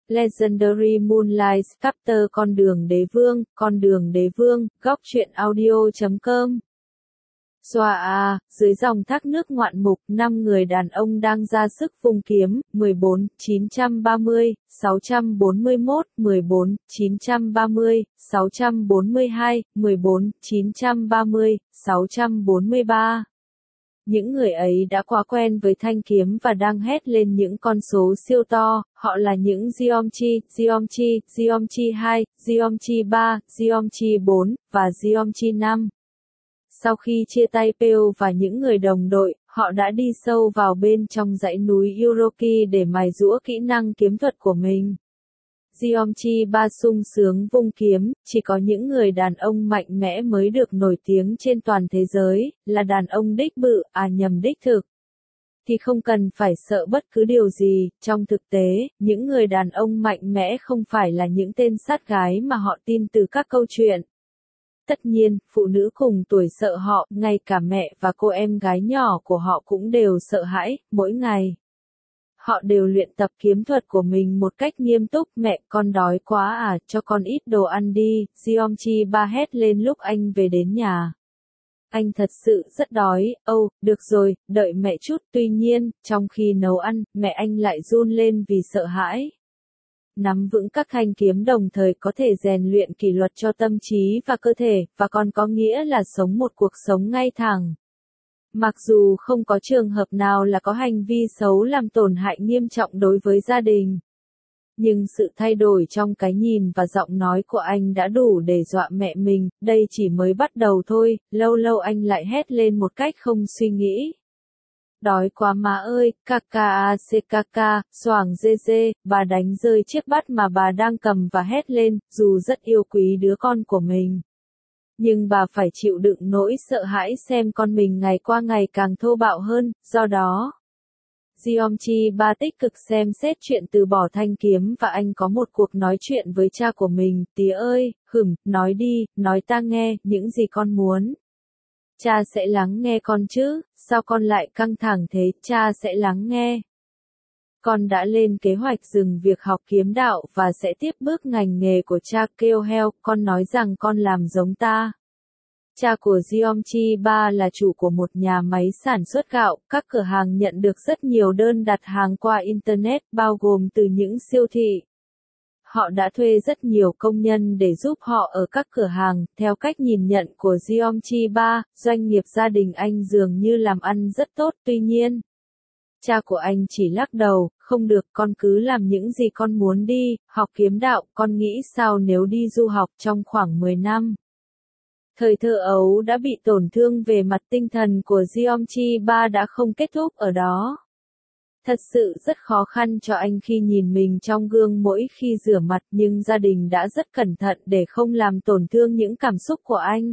Legendary Moonlight Chapter Con đường đế vương, góc truyện audio.com. Xoa dưới dòng thác nước ngoạn mục, 5 người đàn ông đang ra sức vung kiếm, 14, 930, 641, 14, 930, 642, 14, 930, 643. Những người ấy đã quá quen với thanh kiếm và đang hét lên những con số siêu to, họ là những Geomchi, Geomchi, Geomchi 2, Geomchi 3, Geomchi 4, và Geomchi 5. Sau khi chia tay Pale và những người đồng đội, họ đã đi sâu vào bên trong dãy núi Uroki để mài giũa kỹ năng kiếm thuật của mình. Geomchi 3 sung sướng vung kiếm, chỉ có những người đàn ông mạnh mẽ mới được nổi tiếng trên toàn thế giới, là đàn ông đích bự, đích thực. Thì không cần phải sợ bất cứ điều gì, trong thực tế, những người đàn ông mạnh mẽ không phải là những tên sát gái mà họ tin từ các câu chuyện. Tất nhiên, phụ nữ cùng tuổi sợ họ, ngay cả mẹ và cô em gái nhỏ của họ cũng đều sợ hãi, mỗi ngày. Họ đều luyện tập kiếm thuật của mình một cách nghiêm túc. Mẹ, con đói quá cho con ít đồ ăn đi, Geomchi 3 hét lên lúc anh về đến nhà. Anh thật sự rất đói, được rồi, đợi mẹ chút. Tuy nhiên, trong khi nấu ăn, mẹ anh lại run lên vì sợ hãi. Nắm vững các thanh kiếm đồng thời có thể rèn luyện kỷ luật cho tâm trí và cơ thể, và còn có nghĩa là sống một cuộc sống ngay thẳng. Mặc dù không có trường hợp nào là có hành vi xấu làm tổn hại nghiêm trọng đối với gia đình. Nhưng sự thay đổi trong cái nhìn và giọng nói của anh đã đủ để dọa mẹ mình, đây chỉ mới bắt đầu thôi, lâu lâu anh lại hét lên một cách không suy nghĩ. Đói quá má ơi, kaka, xoàng dê dê, bà đánh rơi chiếc bát mà bà đang cầm và hét lên, dù rất yêu quý đứa con của mình. Nhưng bà phải chịu đựng nỗi sợ hãi xem con mình ngày qua ngày càng thô bạo hơn, do đó. Geomchi 3 tích cực xem xét chuyện từ bỏ thanh kiếm và anh có một cuộc nói chuyện với cha của mình, tía ơi, nói đi, nói ta nghe, những gì con muốn. Cha sẽ lắng nghe con chứ, sao con lại căng thẳng thế, cha sẽ lắng nghe. Con đã lên kế hoạch dừng việc học kiếm đạo và sẽ tiếp bước ngành nghề của cha kêu heo, con nói rằng con làm giống ta. Cha của Geomchi 3 là chủ của một nhà máy sản xuất gạo, các cửa hàng nhận được rất nhiều đơn đặt hàng qua Internet, bao gồm từ những siêu thị. Họ đã thuê rất nhiều công nhân để giúp họ ở các cửa hàng, theo cách nhìn nhận của Geomchi 3, doanh nghiệp gia đình anh dường như làm ăn rất tốt, tuy nhiên. Cha của anh chỉ lắc đầu, không được, con cứ làm những gì con muốn đi, học kiếm đạo, con nghĩ sao nếu đi du học trong khoảng 10 năm. Thời thơ ấu đã bị tổn thương về mặt tinh thần của Geomchi 3 đã không kết thúc ở đó. Thật sự rất khó khăn cho anh khi nhìn mình trong gương mỗi khi rửa mặt, nhưng gia đình đã rất cẩn thận để không làm tổn thương những cảm xúc của anh.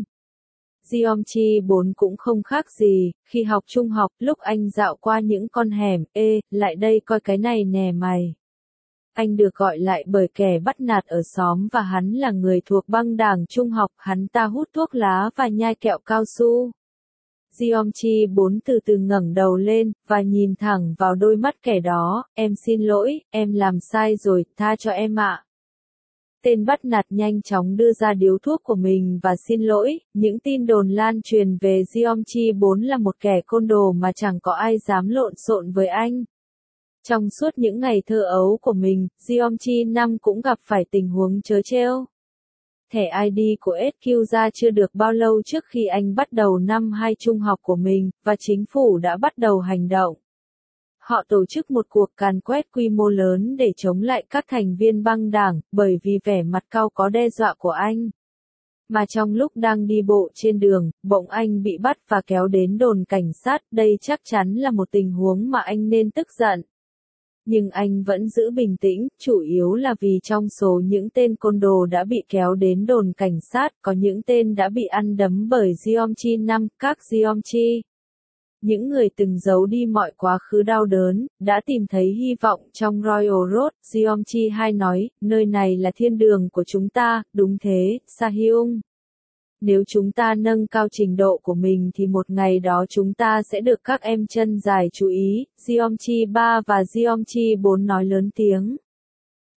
Geomchi 4 cũng không khác gì, khi học trung học, lúc anh dạo qua những con hẻm, lại đây coi cái này nè mày. Anh được gọi lại bởi kẻ bắt nạt ở xóm và hắn là người thuộc băng đảng trung học, hắn ta hút thuốc lá và nhai kẹo cao su. Geomchi 4 từ từ ngẩng đầu lên, và nhìn thẳng vào đôi mắt kẻ đó, em xin lỗi, em làm sai rồi, tha cho em ạ. Tên bắt nạt nhanh chóng đưa ra điếu thuốc của mình và xin lỗi, những tin đồn lan truyền về Geomchi 4 là một kẻ côn đồ mà chẳng có ai dám lộn xộn với anh. Trong suốt những ngày thơ ấu của mình, Geomchi 5 cũng gặp phải tình huống trớ trêu. Thẻ ID của SQ ra chưa được bao lâu trước khi anh bắt đầu năm 2 trung học của mình, và chính phủ đã bắt đầu hành động. Họ tổ chức một cuộc càn quét quy mô lớn để chống lại các thành viên băng đảng, bởi vì vẻ mặt cau có đe dọa của anh. Mà trong lúc đang đi bộ trên đường, bỗng anh bị bắt và kéo đến đồn cảnh sát, đây chắc chắn là một tình huống mà anh nên tức giận. Nhưng anh vẫn giữ bình tĩnh, chủ yếu là vì trong số những tên côn đồ đã bị kéo đến đồn cảnh sát, có những tên đã bị ăn đấm bởi Geomchi 5, các Geomchi. Những người từng giấu đi mọi quá khứ đau đớn, đã tìm thấy hy vọng trong Royal Road. Geomchi 2 nói, nơi này là thiên đường của chúng ta, đúng thế, Sahyung. Nếu chúng ta nâng cao trình độ của mình thì một ngày đó chúng ta sẽ được các em chân dài chú ý, Geomchi 3 và Geomchi 4 nói lớn tiếng.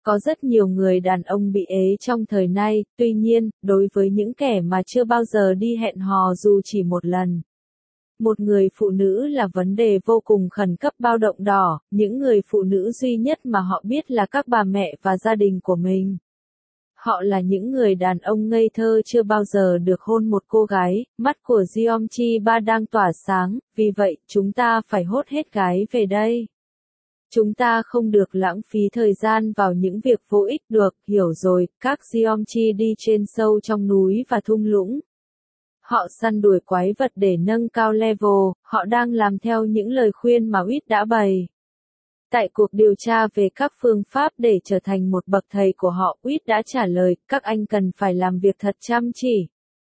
Có rất nhiều người đàn ông bị ế trong thời nay, tuy nhiên, đối với những kẻ mà chưa bao giờ đi hẹn hò dù chỉ một lần. Một người phụ nữ là vấn đề vô cùng khẩn cấp bao động đỏ, những người phụ nữ duy nhất mà họ biết là các bà mẹ và gia đình của mình. Họ là những người đàn ông ngây thơ chưa bao giờ được hôn một cô gái, mắt của Jeongchi Ba đang tỏa sáng, vì vậy chúng ta phải hốt hết gái về đây. Chúng ta không được lãng phí thời gian vào những việc vô ích được, hiểu rồi, các Jeongchi đi trên sâu trong núi và thung lũng. Họ săn đuổi quái vật để nâng cao level, họ đang làm theo những lời khuyên mà Uýt đã bày. Tại cuộc điều tra về các phương pháp để trở thành một bậc thầy của họ, Uýt đã trả lời, các anh cần phải làm việc thật chăm chỉ.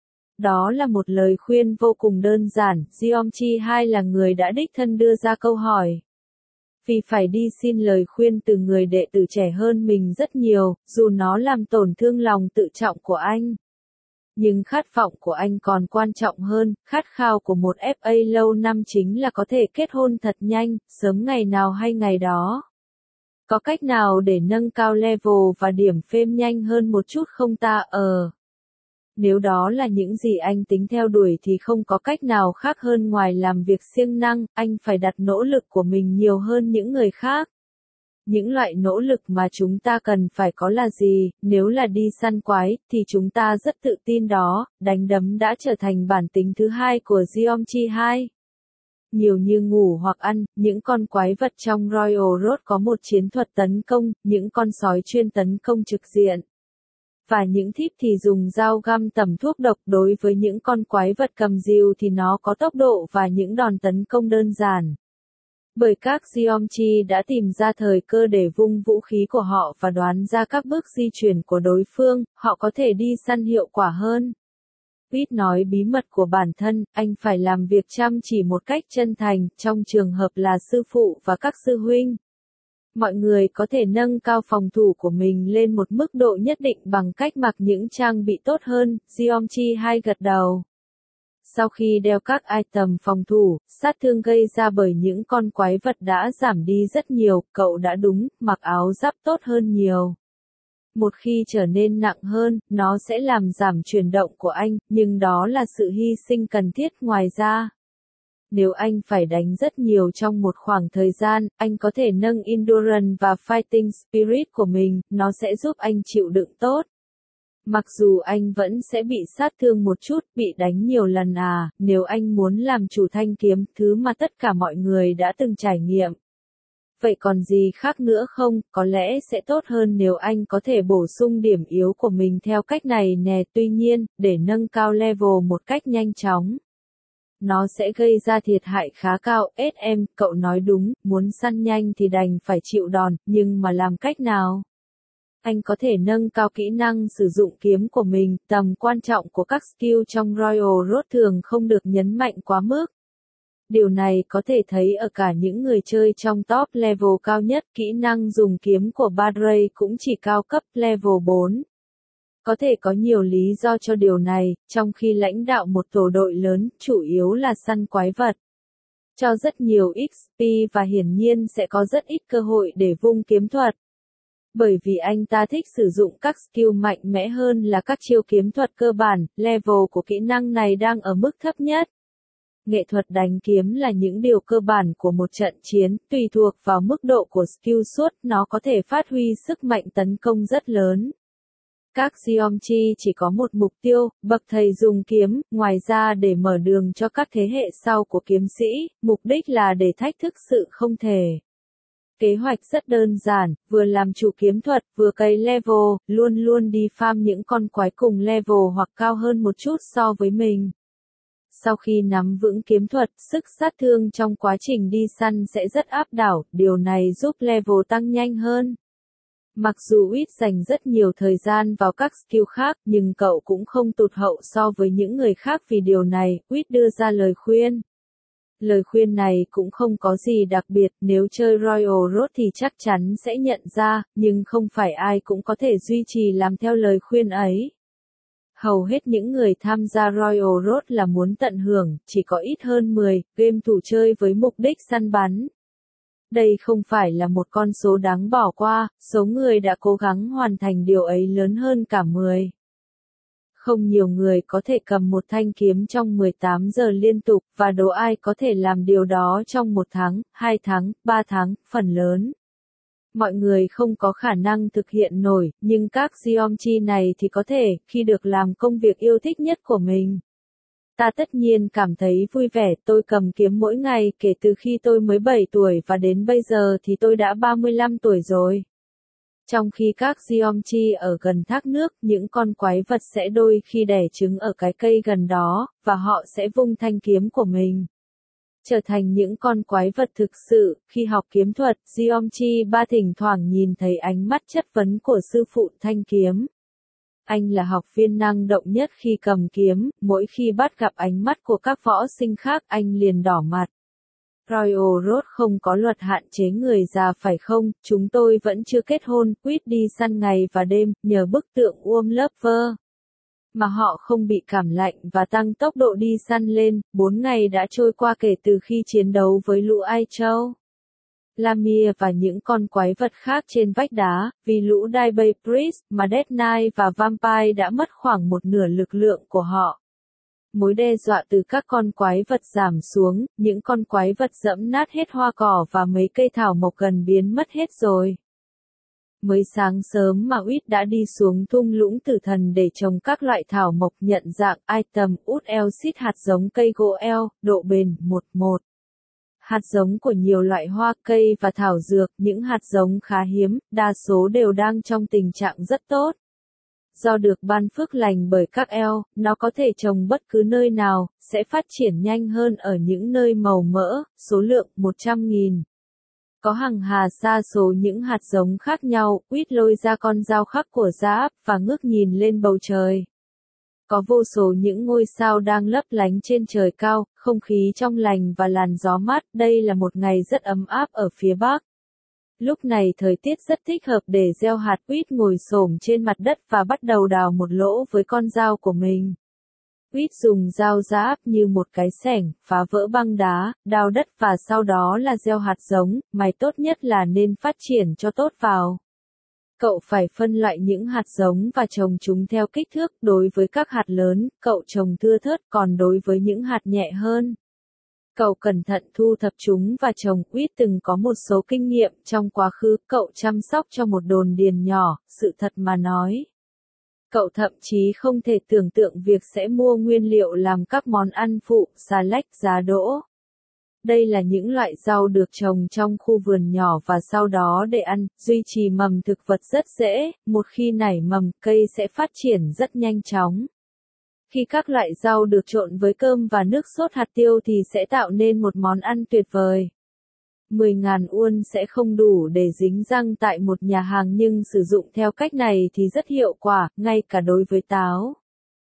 Đó là một lời khuyên vô cùng đơn giản, Jeongchi 2 là người đã đích thân đưa ra câu hỏi. Vì phải đi xin lời khuyên từ người đệ tử trẻ hơn mình rất nhiều, dù nó làm tổn thương lòng tự trọng của anh. Nhưng khát vọng của anh còn quan trọng hơn, khát khao của một FA lâu năm chính là có thể kết hôn thật nhanh, sớm ngày nào hay ngày đó. Có cách nào để nâng cao level và điểm phêm nhanh hơn một chút không ta? Nếu đó là những gì anh tính theo đuổi thì không có cách nào khác hơn ngoài làm việc siêng năng, anh phải đặt nỗ lực của mình nhiều hơn những người khác. Những loại nỗ lực mà chúng ta cần phải có là gì? Nếu là đi săn quái, thì chúng ta rất tự tin đó, đánh đấm đã trở thành bản tính thứ hai của Jeongchi 2. Nhiều như ngủ hoặc ăn, những con quái vật trong Royal Road có một chiến thuật tấn công, những con sói chuyên tấn công trực diện. Và những thiếp thì dùng dao găm tẩm thuốc độc, đối với những con quái vật cầm rìu thì nó có tốc độ và những đòn tấn công đơn giản. Bởi các Jeongchi đã tìm ra thời cơ để vung vũ khí của họ và đoán ra các bước di chuyển của đối phương, họ có thể đi săn hiệu quả hơn. Uýt nói bí mật của bản thân, anh phải làm việc chăm chỉ một cách chân thành, trong trường hợp là sư phụ và các sư huynh. Mọi người có thể nâng cao phòng thủ của mình lên một mức độ nhất định bằng cách mặc những trang bị tốt hơn, Jeongchi 2 gật đầu. Sau khi đeo các item phòng thủ, sát thương gây ra bởi những con quái vật đã giảm đi rất nhiều, cậu đã đúng, mặc áo giáp tốt hơn nhiều. Một khi trở nên nặng hơn, nó sẽ làm giảm chuyển động của anh, nhưng đó là sự hy sinh cần thiết ngoài ra. Nếu anh phải đánh rất nhiều trong một khoảng thời gian, anh có thể nâng endurance và fighting spirit của mình, nó sẽ giúp anh chịu đựng tốt. Mặc dù anh vẫn sẽ bị sát thương một chút, bị đánh nhiều lần nếu anh muốn làm chủ thanh kiếm, thứ mà tất cả mọi người đã từng trải nghiệm. Vậy còn gì khác nữa không? Có lẽ sẽ tốt hơn nếu anh có thể bổ sung điểm yếu của mình theo cách này nè, tuy nhiên, để nâng cao level một cách nhanh chóng. Nó sẽ gây ra thiệt hại khá cao, cậu nói đúng, muốn săn nhanh thì đành phải chịu đòn, nhưng mà làm cách nào? Anh có thể nâng cao kỹ năng sử dụng kiếm của mình, tầm quan trọng của các skill trong Royal Road thường không được nhấn mạnh quá mức. Điều này có thể thấy ở cả những người chơi trong top level cao nhất, kỹ năng dùng kiếm của Badray cũng chỉ cao cấp level 4. Có thể có nhiều lý do cho điều này, trong khi lãnh đạo một tổ đội lớn, chủ yếu là săn quái vật. Cho rất nhiều XP và hiển nhiên sẽ có rất ít cơ hội để vung kiếm thuật. Bởi vì anh ta thích sử dụng các skill mạnh mẽ hơn là các chiêu kiếm thuật cơ bản, level của kỹ năng này đang ở mức thấp nhất. Nghệ thuật đánh kiếm là những điều cơ bản của một trận chiến, tùy thuộc vào mức độ của skill suốt, nó có thể phát huy sức mạnh tấn công rất lớn. Các Jeongchi chỉ có một mục tiêu, bậc thầy dùng kiếm, ngoài ra để mở đường cho các thế hệ sau của kiếm sĩ, mục đích là để thách thức sự không thể. Kế hoạch rất đơn giản, vừa làm chủ kiếm thuật, vừa cày level, luôn luôn đi farm những con quái cùng level hoặc cao hơn một chút so với mình. Sau khi nắm vững kiếm thuật, sức sát thương trong quá trình đi săn sẽ rất áp đảo, điều này giúp level tăng nhanh hơn. Mặc dù Uýt dành rất nhiều thời gian vào các skill khác, nhưng cậu cũng không tụt hậu so với những người khác vì điều này, Uýt đưa ra lời khuyên. Lời khuyên này cũng không có gì đặc biệt, nếu chơi Royal Road thì chắc chắn sẽ nhận ra, nhưng không phải ai cũng có thể duy trì làm theo lời khuyên ấy. Hầu hết những người tham gia Royal Road là muốn tận hưởng, chỉ có ít hơn 10 game thủ chơi với mục đích săn bắn. Đây không phải là một con số đáng bỏ qua, số người đã cố gắng hoàn thành điều ấy lớn hơn cả 10. Không nhiều người có thể cầm một thanh kiếm trong 18 giờ liên tục, và đố ai có thể làm điều đó trong 1 tháng, 2 tháng, 3 tháng, phần lớn. Mọi người không có khả năng thực hiện nổi, nhưng các geomchi này thì có thể, khi được làm công việc yêu thích nhất của mình. Ta tất nhiên cảm thấy vui vẻ, tôi cầm kiếm mỗi ngày kể từ khi tôi mới 7 tuổi và đến bây giờ thì tôi đã 35 tuổi rồi. Trong khi các geomchi ở gần thác nước, những con quái vật sẽ đôi khi đẻ trứng ở cái cây gần đó, và họ sẽ vung thanh kiếm của mình. Trở thành những con quái vật thực sự, khi học kiếm thuật, geomchi ba thỉnh thoảng nhìn thấy ánh mắt chất vấn của sư phụ thanh kiếm. Anh là học viên năng động nhất khi cầm kiếm, mỗi khi bắt gặp ánh mắt của các võ sinh khác anh liền đỏ mặt. Royal Road không có luật hạn chế người già phải không, chúng tôi vẫn chưa kết hôn, quýt đi săn ngày và đêm, nhờ bức tượng Lover. Mà họ không bị cảm lạnh và tăng tốc độ đi săn lên, 4 ngày đã trôi qua kể từ khi chiến đấu với lũ Ai Châu. Lamia và những con quái vật khác trên vách đá, vì lũ Dibay Priest mà Death Knight và Vampire đã mất khoảng một nửa lực lượng của họ. Mối đe dọa từ các con quái vật giảm xuống, những con quái vật dẫm nát hết hoa cỏ và mấy cây thảo mộc gần biến mất hết rồi. Mới sáng sớm mà Uyết đã đi xuống thung lũng tử thần để trồng các loại thảo mộc nhận dạng item út eo xít hạt giống cây gỗ eo, độ bền 1:1. Hạt giống của nhiều loại hoa cây và thảo dược, những hạt giống khá hiếm, đa số đều đang trong tình trạng rất tốt. Do được ban phước lành bởi các eo, nó có thể trồng bất cứ nơi nào, sẽ phát triển nhanh hơn ở những nơi màu mỡ, số lượng 100.000. Có hàng hà sa số những hạt giống khác nhau, Uyết lôi ra con dao khắc của Giáp và ngước nhìn lên bầu trời. Có vô số những ngôi sao đang lấp lánh trên trời cao, không khí trong lành và làn gió mát, đây là một ngày rất ấm áp ở phía Bắc. Lúc này thời tiết rất thích hợp để gieo hạt. Uyết ngồi xổm trên mặt đất và bắt đầu đào một lỗ với con dao của mình. Uyết dùng dao Giáp như một cái xẻng, phá vỡ băng đá, đào đất và sau đó là gieo hạt giống, mày tốt nhất là nên phát triển cho tốt vào. Cậu phải phân loại những hạt giống và trồng chúng theo kích thước, đối với các hạt lớn, cậu trồng thưa thớt, còn đối với những hạt nhẹ hơn, cậu cẩn thận thu thập chúng và trồng. Uyết từng có một số kinh nghiệm trong quá khứ, cậu chăm sóc cho một đồn điền nhỏ, sự thật mà nói. Cậu thậm chí không thể tưởng tượng việc sẽ mua nguyên liệu làm các món ăn phụ, xà lách, giá đỗ. Đây là những loại rau được trồng trong khu vườn nhỏ và sau đó để ăn, duy trì mầm thực vật rất dễ, một khi nảy mầm, cây sẽ phát triển rất nhanh chóng. Khi các loại rau được trộn với cơm và nước sốt hạt tiêu thì sẽ tạo nên một món ăn tuyệt vời. 10.000 won sẽ không đủ để dính răng tại một nhà hàng nhưng sử dụng theo cách này thì rất hiệu quả, ngay cả đối với táo.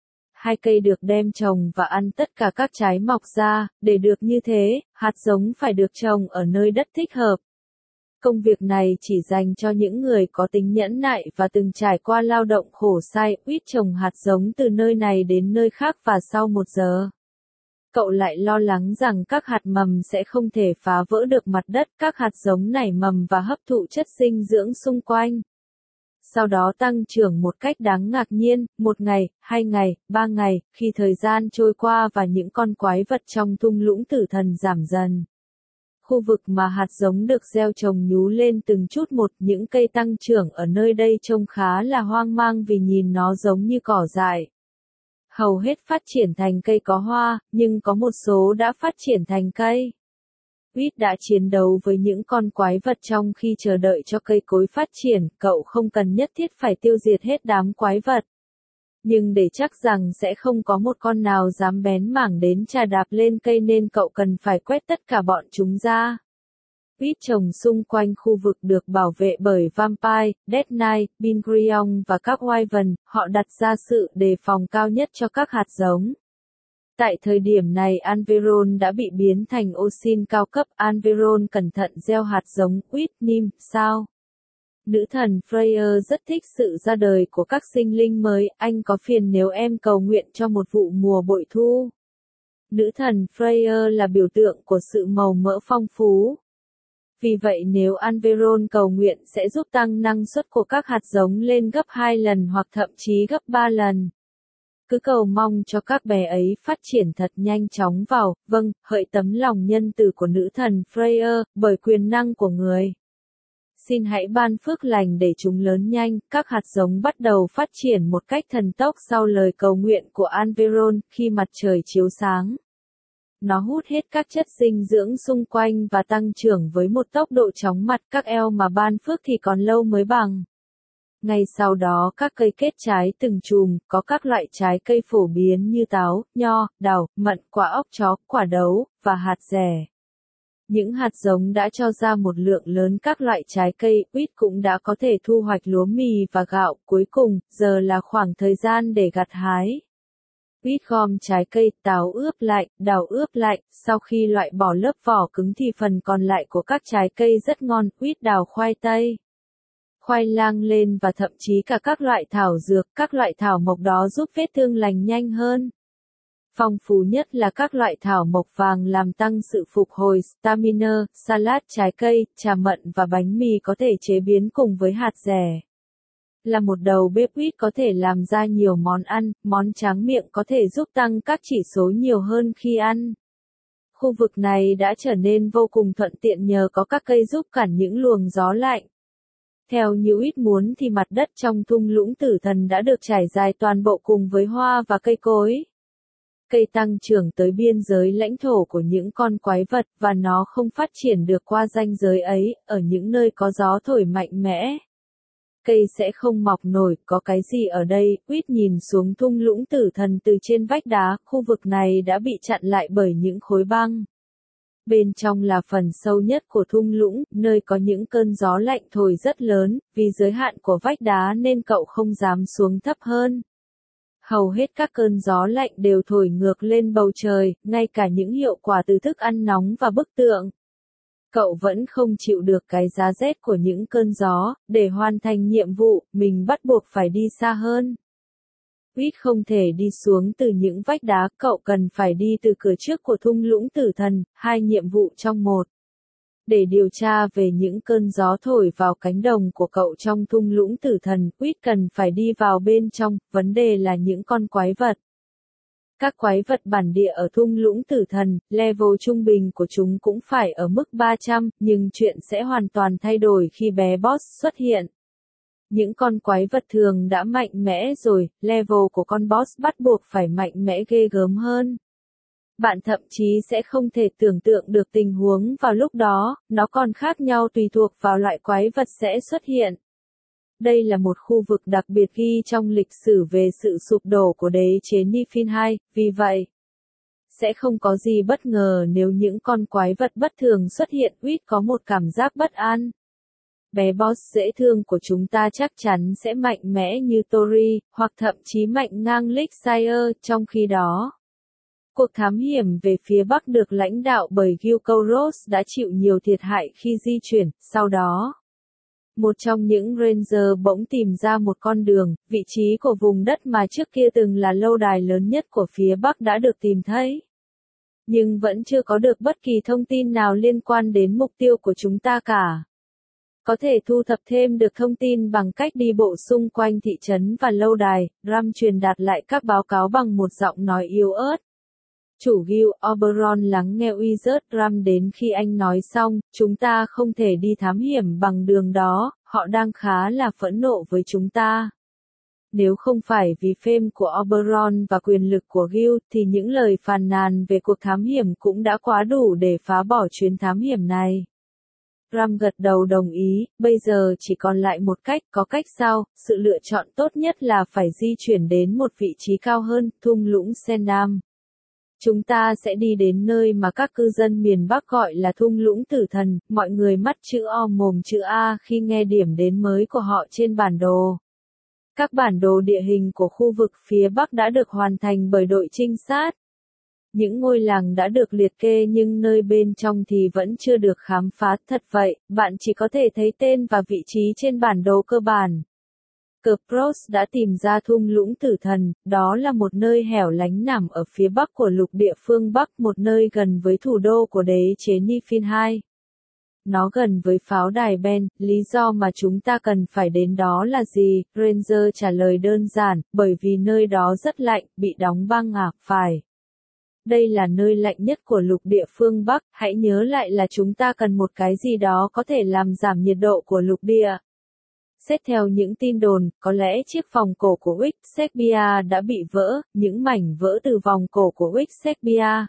2 cây được đem trồng và ăn tất cả các trái mọc ra, để được như thế, hạt giống phải được trồng ở nơi đất thích hợp. Công việc này chỉ dành cho những người có tính nhẫn nại và từng trải qua lao động khổ sai. Uyết trồng hạt giống từ nơi này đến nơi khác và sau 1 giờ. Cậu lại lo lắng rằng các hạt mầm sẽ không thể phá vỡ được mặt đất, các hạt giống nảy mầm và hấp thụ chất dinh dưỡng xung quanh. Sau đó tăng trưởng một cách đáng ngạc nhiên, 1 ngày, 2 ngày, 3 ngày, khi thời gian trôi qua và những con quái vật trong thung lũng tử thần giảm dần. Khu vực mà hạt giống được gieo trồng nhú lên từng chút một, những cây tăng trưởng ở nơi đây trông khá là hoang mang vì nhìn nó giống như cỏ dại. Hầu hết phát triển thành cây có hoa, nhưng có một số đã phát triển thành cây. Uyết đã chiến đấu với những con quái vật trong khi chờ đợi cho cây cối phát triển, cậu không cần nhất thiết phải tiêu diệt hết đám quái vật. Nhưng để chắc rằng sẽ không có một con nào dám bén mảng đến chà đạp lên cây nên cậu cần phải quét tất cả bọn chúng ra. Uyết trồng xung quanh khu vực được bảo vệ bởi Vampire, Death Knight, Bingrion và các Wyvern, họ đặt ra sự đề phòng cao nhất cho các hạt giống. Tại thời điểm này Anveron đã bị biến thành Osin cao cấp. Anveron cẩn thận gieo hạt giống. Uyết Nim, sao? Nữ thần Freya rất thích sự ra đời của các sinh linh mới, anh có phiền nếu em cầu nguyện cho một vụ mùa bội thu. Nữ thần Freya là biểu tượng của sự màu mỡ phong phú. Vì vậy nếu Anveron cầu nguyện sẽ giúp tăng năng suất của các hạt giống lên gấp 2 lần hoặc thậm chí gấp 3 lần. Cứ cầu mong cho các bé ấy phát triển thật nhanh chóng vào, vâng, hỡi tấm lòng nhân từ của nữ thần Freya, bởi quyền năng của người. Xin hãy ban phước lành để chúng lớn nhanh, các hạt giống bắt đầu phát triển một cách thần tốc sau lời cầu nguyện của Anveron khi mặt trời chiếu sáng. Nó hút hết các chất dinh dưỡng xung quanh và tăng trưởng với một tốc độ chóng mặt, các eo mà ban phước thì còn lâu mới bằng. Ngay sau đó các cây kết trái từng chùm, có các loại trái cây phổ biến như táo, nho, đào, mận, quả óc chó, quả đấu, và hạt dẻ. Những hạt giống đã cho ra một lượng lớn các loại trái cây, Wheat cũng đã có thể thu hoạch lúa mì và gạo, cuối cùng, giờ là khoảng thời gian để gặt hái. Wheat gom trái cây, táo ướp lạnh, đào ướp lạnh, sau khi loại bỏ lớp vỏ cứng thì phần còn lại của các trái cây rất ngon, Wheat đào khoai tây, khoai lang lên và thậm chí cả các loại thảo dược, các loại thảo mộc đó giúp vết thương lành nhanh hơn. Phong phú nhất là các loại thảo mộc vàng làm tăng sự phục hồi, stamina, salad trái cây, trà mận và bánh mì có thể chế biến cùng với hạt dẻ. Là một đầu bếp Wheat có thể làm ra nhiều món ăn, món tráng miệng có thể giúp tăng các chỉ số nhiều hơn khi ăn. Khu vực này đã trở nên vô cùng thuận tiện nhờ có các cây giúp cản những luồng gió lạnh. Theo như Wheat muốn thì mặt đất trong thung lũng tử thần đã được trải dài toàn bộ cùng với hoa và cây cối. Cây tăng trưởng tới biên giới lãnh thổ của những con quái vật và nó không phát triển được qua ranh giới ấy, ở những nơi có gió thổi mạnh mẽ. Cây sẽ không mọc nổi, có cái gì ở đây, Wheat nhìn xuống thung lũng tử thần từ trên vách đá, khu vực này đã bị chặn lại bởi những khối băng. Bên trong là phần sâu nhất của thung lũng, nơi có những cơn gió lạnh thổi rất lớn, vì giới hạn của vách đá nên cậu không dám xuống thấp hơn. Hầu hết các cơn gió lạnh đều thổi ngược lên bầu trời, ngay cả những hiệu quả từ thức ăn nóng và bức tượng. Cậu vẫn không chịu được cái giá rét của những cơn gió, để hoàn thành nhiệm vụ, mình bắt buộc phải đi xa hơn. Wheat không thể đi xuống từ những vách đá, cậu cần phải đi từ cửa trước của thung lũng tử thần, 2 nhiệm vụ trong một. Để điều tra về những cơn gió thổi vào cánh đồng của cậu trong thung lũng tử thần, Wheat cần phải đi vào bên trong, vấn đề là những con quái vật. Các quái vật bản địa ở thung lũng tử thần, level trung bình của chúng cũng phải ở mức 300, nhưng chuyện sẽ hoàn toàn thay đổi khi bé boss xuất hiện. Những con quái vật thường đã mạnh mẽ rồi, level của con boss bắt buộc phải mạnh mẽ ghê gớm hơn. Bạn thậm chí sẽ không thể tưởng tượng được tình huống vào lúc đó, nó còn khác nhau tùy thuộc vào loại quái vật sẽ xuất hiện. Đây là một khu vực đặc biệt ghi trong lịch sử về sự sụp đổ của đế chế Niflheim, vì vậy, sẽ không có gì bất ngờ nếu những con quái vật bất thường xuất hiện. Wheat có một cảm giác bất an. Bé boss dễ thương của chúng ta chắc chắn sẽ mạnh mẽ như Tori, hoặc thậm chí mạnh ngang Lixire, trong khi đó. Cuộc thám hiểm về phía Bắc được lãnh đạo bởi Gil Kouros đã chịu nhiều thiệt hại khi di chuyển, sau đó. Một trong những Ranger bỗng tìm ra một con đường, vị trí của vùng đất mà trước kia từng là lâu đài lớn nhất của phía Bắc đã được tìm thấy. Nhưng vẫn chưa có được bất kỳ thông tin nào liên quan đến mục tiêu của chúng ta cả. Có thể thu thập thêm được thông tin bằng cách đi bộ xung quanh thị trấn và lâu đài, Ram truyền đạt lại các báo cáo bằng một giọng nói yếu ớt. Chủ Gil Oberon lắng nghe Wizard Ram đến khi anh nói xong, chúng ta không thể đi thám hiểm bằng đường đó, họ đang khá là phẫn nộ với chúng ta. Nếu không phải vì fame của Oberon và quyền lực của Gil thì những lời phàn nàn về cuộc thám hiểm cũng đã quá đủ để phá bỏ chuyến thám hiểm này. Ram gật đầu đồng ý, bây giờ chỉ còn lại một cách, có cách sao, sự lựa chọn tốt nhất là phải di chuyển đến một vị trí cao hơn, thung lũng Sendam. Chúng ta sẽ đi đến nơi mà các cư dân miền Bắc gọi là thung lũng tử thần, mọi người mắt chữ O mồm chữ A khi nghe điểm đến mới của họ trên bản đồ. Các bản đồ địa hình của khu vực phía Bắc đã được hoàn thành bởi đội trinh sát. Những ngôi làng đã được liệt kê nhưng nơi bên trong thì vẫn chưa được khám phá, thật vậy, bạn chỉ có thể thấy tên và vị trí trên bản đồ cơ bản. Kepros đã tìm ra thung lũng tử thần, đó là một nơi hẻo lánh nằm ở phía bắc của lục địa phương Bắc, một nơi gần với thủ đô của đế chế Niflheim. nó gần với pháo đài Ben, lý do mà chúng ta cần phải đến đó là gì? Ranger trả lời đơn giản, bởi vì nơi đó rất lạnh, bị đóng băng à, phải. Đây là nơi lạnh nhất của lục địa phương Bắc, hãy nhớ lại là chúng ta cần một cái gì đó có thể làm giảm nhiệt độ của lục địa. Xét theo những tin đồn, có lẽ chiếc vòng cổ của Wixexbia đã bị vỡ, những mảnh vỡ từ vòng cổ của Wixexbia.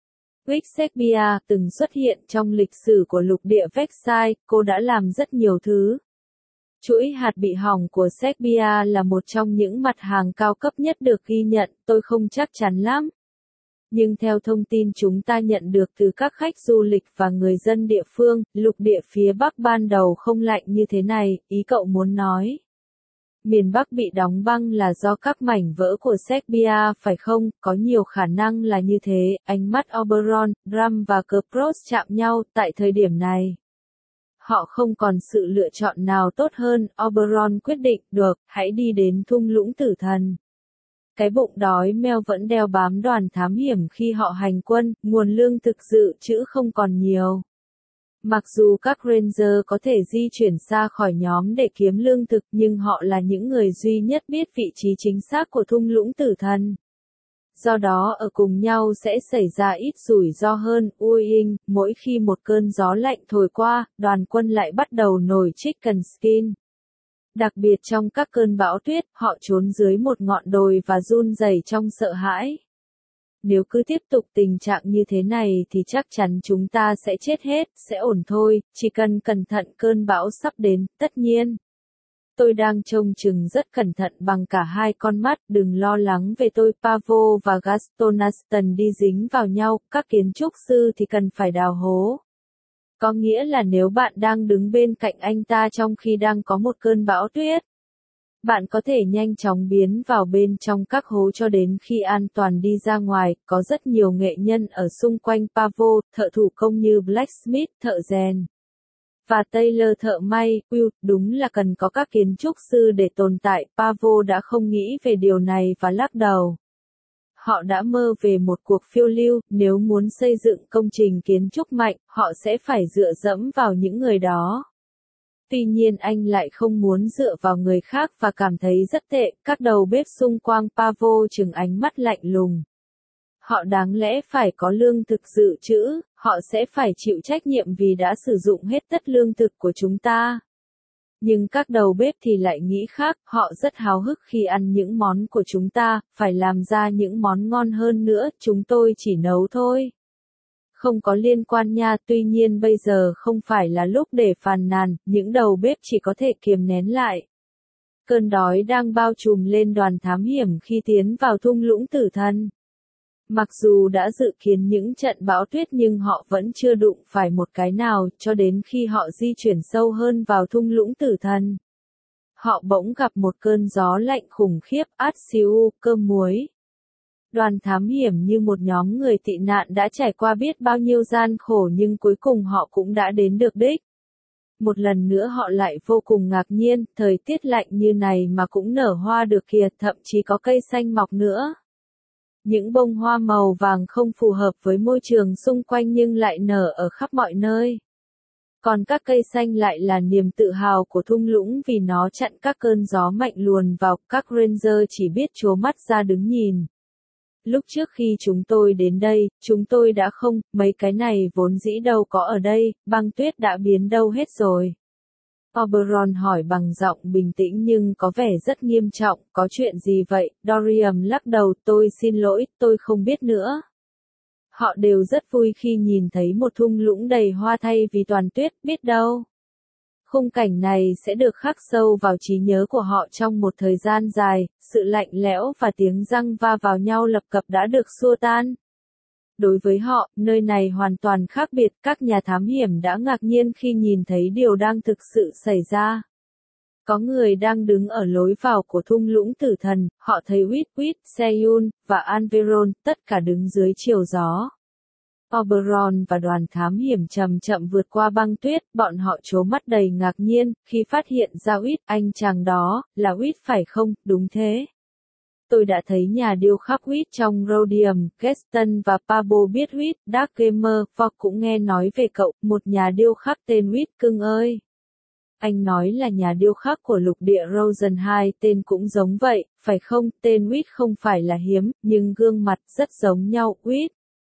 Wixexbia từng xuất hiện trong lịch sử của lục địa Vexai, cô đã làm rất nhiều thứ. Chuỗi hạt bị hỏng của Xexbia là một trong những mặt hàng cao cấp nhất được ghi nhận, tôi không chắc chắn lắm. Nhưng theo thông tin chúng ta nhận được từ các khách du lịch và người dân địa phương, lục địa phía Bắc ban đầu không lạnh như thế này, ý cậu muốn nói. Miền Bắc bị đóng băng là do các mảnh vỡ của Xexbia phải không? Có nhiều khả năng là như thế, ánh mắt Oberon, Drum và Kerberos chạm nhau tại thời điểm này. Họ không còn sự lựa chọn nào tốt hơn, Oberon quyết định, được, hãy đi đến thung lũng tử thần. Cái bụng đói meo vẫn đeo bám đoàn thám hiểm khi họ hành quân, nguồn lương thực dự trữ không còn nhiều. Mặc dù các Ranger có thể di chuyển xa khỏi nhóm để kiếm lương thực nhưng họ là những người duy nhất biết vị trí chính xác của thung lũng tử thần. Do đó ở cùng nhau sẽ xảy ra ít rủi ro hơn, Uing, mỗi khi một cơn gió lạnh thổi qua, đoàn quân lại bắt đầu nổi chicken skin. Đặc biệt trong các cơn bão tuyết, họ trốn dưới một ngọn đồi và run rẩy trong sợ hãi. Nếu cứ tiếp tục tình trạng như thế này thì chắc chắn chúng ta sẽ chết hết, sẽ ổn thôi, chỉ cần cẩn thận cơn bão sắp đến, tất nhiên. Tôi đang trông chừng rất cẩn thận bằng cả hai con mắt, đừng lo lắng về tôi. Pavo và Gaston Aston đi dính vào nhau, các kiến trúc sư thì cần phải đào hố. Có nghĩa là nếu bạn đang đứng bên cạnh anh ta trong khi đang có một cơn bão tuyết, bạn có thể nhanh chóng biến vào bên trong các hố cho đến khi an toàn đi ra ngoài. Có rất nhiều nghệ nhân ở xung quanh Pavo, thợ thủ công như Blacksmith, thợ rèn, và Taylor thợ may. Đúng là cần có các kiến trúc sư để tồn tại. Pavo đã không nghĩ về điều này và lắc đầu. Họ đã mơ về một cuộc phiêu lưu, nếu muốn xây dựng công trình kiến trúc mạnh, họ sẽ phải dựa dẫm vào những người đó. Tuy nhiên anh lại không muốn dựa vào người khác và cảm thấy rất tệ, các đầu bếp xung quanh Pavo trừng ánh mắt lạnh lùng. Họ đáng lẽ phải có lương thực dự trữ, họ sẽ phải chịu trách nhiệm vì đã sử dụng hết tất lương thực của chúng ta. Nhưng các đầu bếp thì lại nghĩ khác, họ rất háo hức khi ăn những món của chúng ta, phải làm ra những món ngon hơn nữa, chúng tôi chỉ nấu thôi. Không có liên quan nha, tuy nhiên bây giờ không phải là lúc để phàn nàn, những đầu bếp chỉ có thể kiềm nén lại. Cơn đói đang bao trùm lên đoàn thám hiểm khi tiến vào thung lũng tử thần. Mặc dù đã dự kiến những trận bão tuyết nhưng họ vẫn chưa đụng phải một cái nào cho đến khi họ di chuyển sâu hơn vào thung lũng tử thần. Họ bỗng gặp một cơn gió lạnh khủng khiếp, át siêu, cơm muối. Đoàn thám hiểm như một nhóm người tị nạn đã trải qua biết bao nhiêu gian khổ nhưng cuối cùng họ cũng đã đến được đích. Một lần nữa họ lại vô cùng ngạc nhiên, thời tiết lạnh như này mà cũng nở hoa được kìa, thậm chí có cây xanh mọc nữa. Những bông hoa màu vàng không phù hợp với môi trường xung quanh nhưng lại nở ở khắp mọi nơi. Còn các cây xanh lại là niềm tự hào của thung lũng vì nó chặn các cơn gió mạnh luồn vào, các Ranger chỉ biết trố mắt ra đứng nhìn. Lúc trước khi chúng tôi đến đây, chúng tôi đã không, mấy cái này vốn dĩ đâu có ở đây, băng tuyết đã biến đâu hết rồi. Oberon hỏi bằng giọng bình tĩnh nhưng có vẻ rất nghiêm trọng, có chuyện gì vậy? Dorian lắc đầu, tôi xin lỗi, tôi không biết nữa. Họ đều rất vui khi nhìn thấy một thung lũng đầy hoa thay vì toàn tuyết, biết đâu. Khung cảnh này sẽ được khắc sâu vào trí nhớ của họ trong một thời gian dài, sự lạnh lẽo và tiếng răng va vào nhau lập cập đã được xua tan. Đối với họ, nơi này hoàn toàn khác biệt, các nhà thám hiểm đã ngạc nhiên khi nhìn thấy điều đang thực sự xảy ra. Có người đang đứng ở lối vào của thung lũng tử thần, họ thấy Wit, Seyun, và Anveron, tất cả đứng dưới chiều gió. Oberon và đoàn thám hiểm chậm chậm vượt qua băng tuyết, bọn họ trố mắt đầy ngạc nhiên, khi phát hiện ra Wit, anh chàng đó, là Wit phải không, đúng thế. Tôi đã thấy nhà điêu khắc Huyết trong Rhodium, Keston và Pabo biết Huyết, Dark Gamer, Fogg cũng nghe nói về cậu, một nhà điêu khắc tên Huyết cưng ơi. Anh nói là nhà điêu khắc của lục địa Rosen 2 tên cũng giống vậy, phải không? Tên Huyết không phải là hiếm, nhưng gương mặt rất giống nhau, Huyết.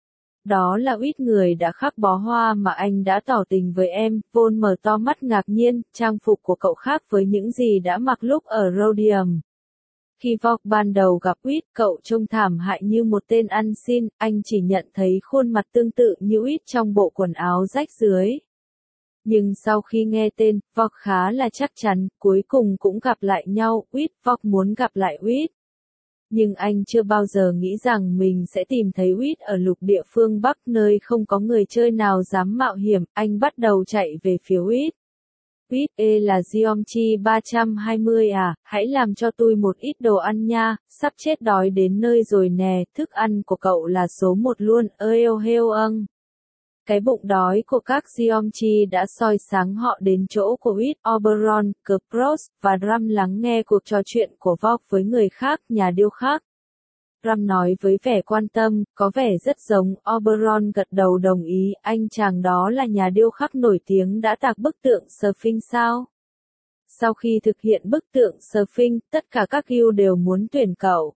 Đó là Huyết người đã khắc bó hoa mà anh đã tỏ tình với em. Vôn mở to mắt ngạc nhiên, trang phục của cậu khác với những gì đã mặc lúc ở Rhodium. Khi Fogg ban đầu gặp Huyết, cậu trông thảm hại như một tên ăn xin, anh chỉ nhận thấy khuôn mặt tương tự như Huyết trong bộ quần áo rách rưới. Nhưng sau khi nghe tên, Fogg khá là chắc chắn, cuối cùng cũng gặp lại nhau, Huyết, Fogg muốn gặp lại Huyết. Nhưng anh chưa bao giờ nghĩ rằng mình sẽ tìm thấy Huyết ở lục địa phương Bắc nơi không có người chơi nào dám mạo hiểm, anh bắt đầu chạy về phía Huyết. Huyết là Geometry 320 à, hãy làm cho tôi một ít đồ ăn nha, sắp chết đói đến nơi rồi nè, thức ăn của cậu là số 1 luôn, heo âng. Cái bụng đói của các Geometry đã soi sáng họ đến chỗ của Huyết, Oberon, Kerberos, và Ram lắng nghe cuộc trò chuyện của Fogg với người khác, nhà điêu khắc. Ram nói với vẻ quan tâm, có vẻ rất giống, Oberon gật đầu đồng ý, anh chàng đó là nhà điêu khắc nổi tiếng đã tạc bức tượng Sphinx sao? Sau khi thực hiện bức tượng Sphinx, tất cả các guild đều muốn tuyển cậu.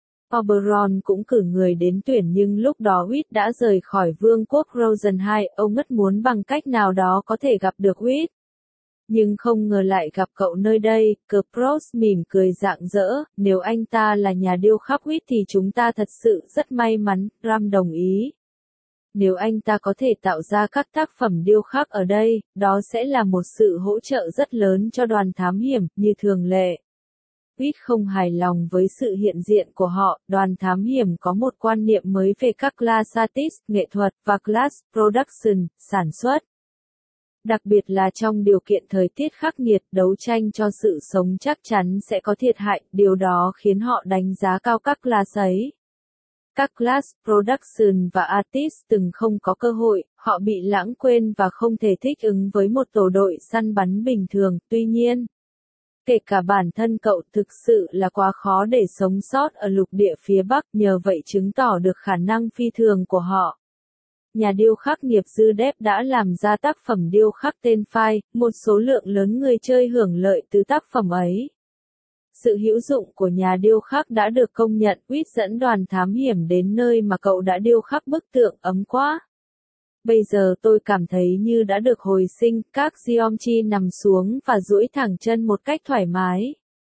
Oberon cũng cử người đến tuyển nhưng lúc đó Huyết đã rời khỏi vương quốc Rosen 2, ông ngất muốn bằng cách nào đó có thể gặp được Huyết. Nhưng không ngờ lại gặp cậu nơi đây, Kerberos mỉm cười rạng rỡ, nếu anh ta là nhà điêu khắc Huyết thì chúng ta thật sự rất may mắn, Ram đồng ý. Nếu anh ta có thể tạo ra các tác phẩm điêu khắc ở đây, đó sẽ là một sự hỗ trợ rất lớn cho đoàn thám hiểm, như thường lệ. Huyết không hài lòng với sự hiện diện của họ, đoàn thám hiểm có một quan niệm mới về các class artist, nghệ thuật, và class production, sản xuất. Đặc biệt là trong điều kiện thời tiết khắc nghiệt, đấu tranh cho sự sống chắc chắn sẽ có thiệt hại, điều đó khiến họ đánh giá cao các class ấy. Các class production và artist từng không có cơ hội, họ bị lãng quên và không thể thích ứng với một tổ đội săn bắn bình thường, tuy nhiên. Kể cả bản thân cậu thực sự là quá khó để sống sót ở lục địa phía Bắc, nhờ vậy chứng tỏ được khả năng phi thường của họ. Nhà điêu khắc nghiệp dư Depp đã làm ra tác phẩm điêu khắc tên Phai, một số lượng lớn người chơi hưởng lợi từ tác phẩm ấy. Sự hữu dụng của nhà điêu khắc đã được công nhận, Huyết dẫn đoàn thám hiểm đến nơi mà cậu đã điêu khắc bức tượng ấm quá. Bây giờ tôi cảm thấy như đã được hồi sinh, các Geometry nằm xuống và duỗi thẳng chân một cách thoải mái.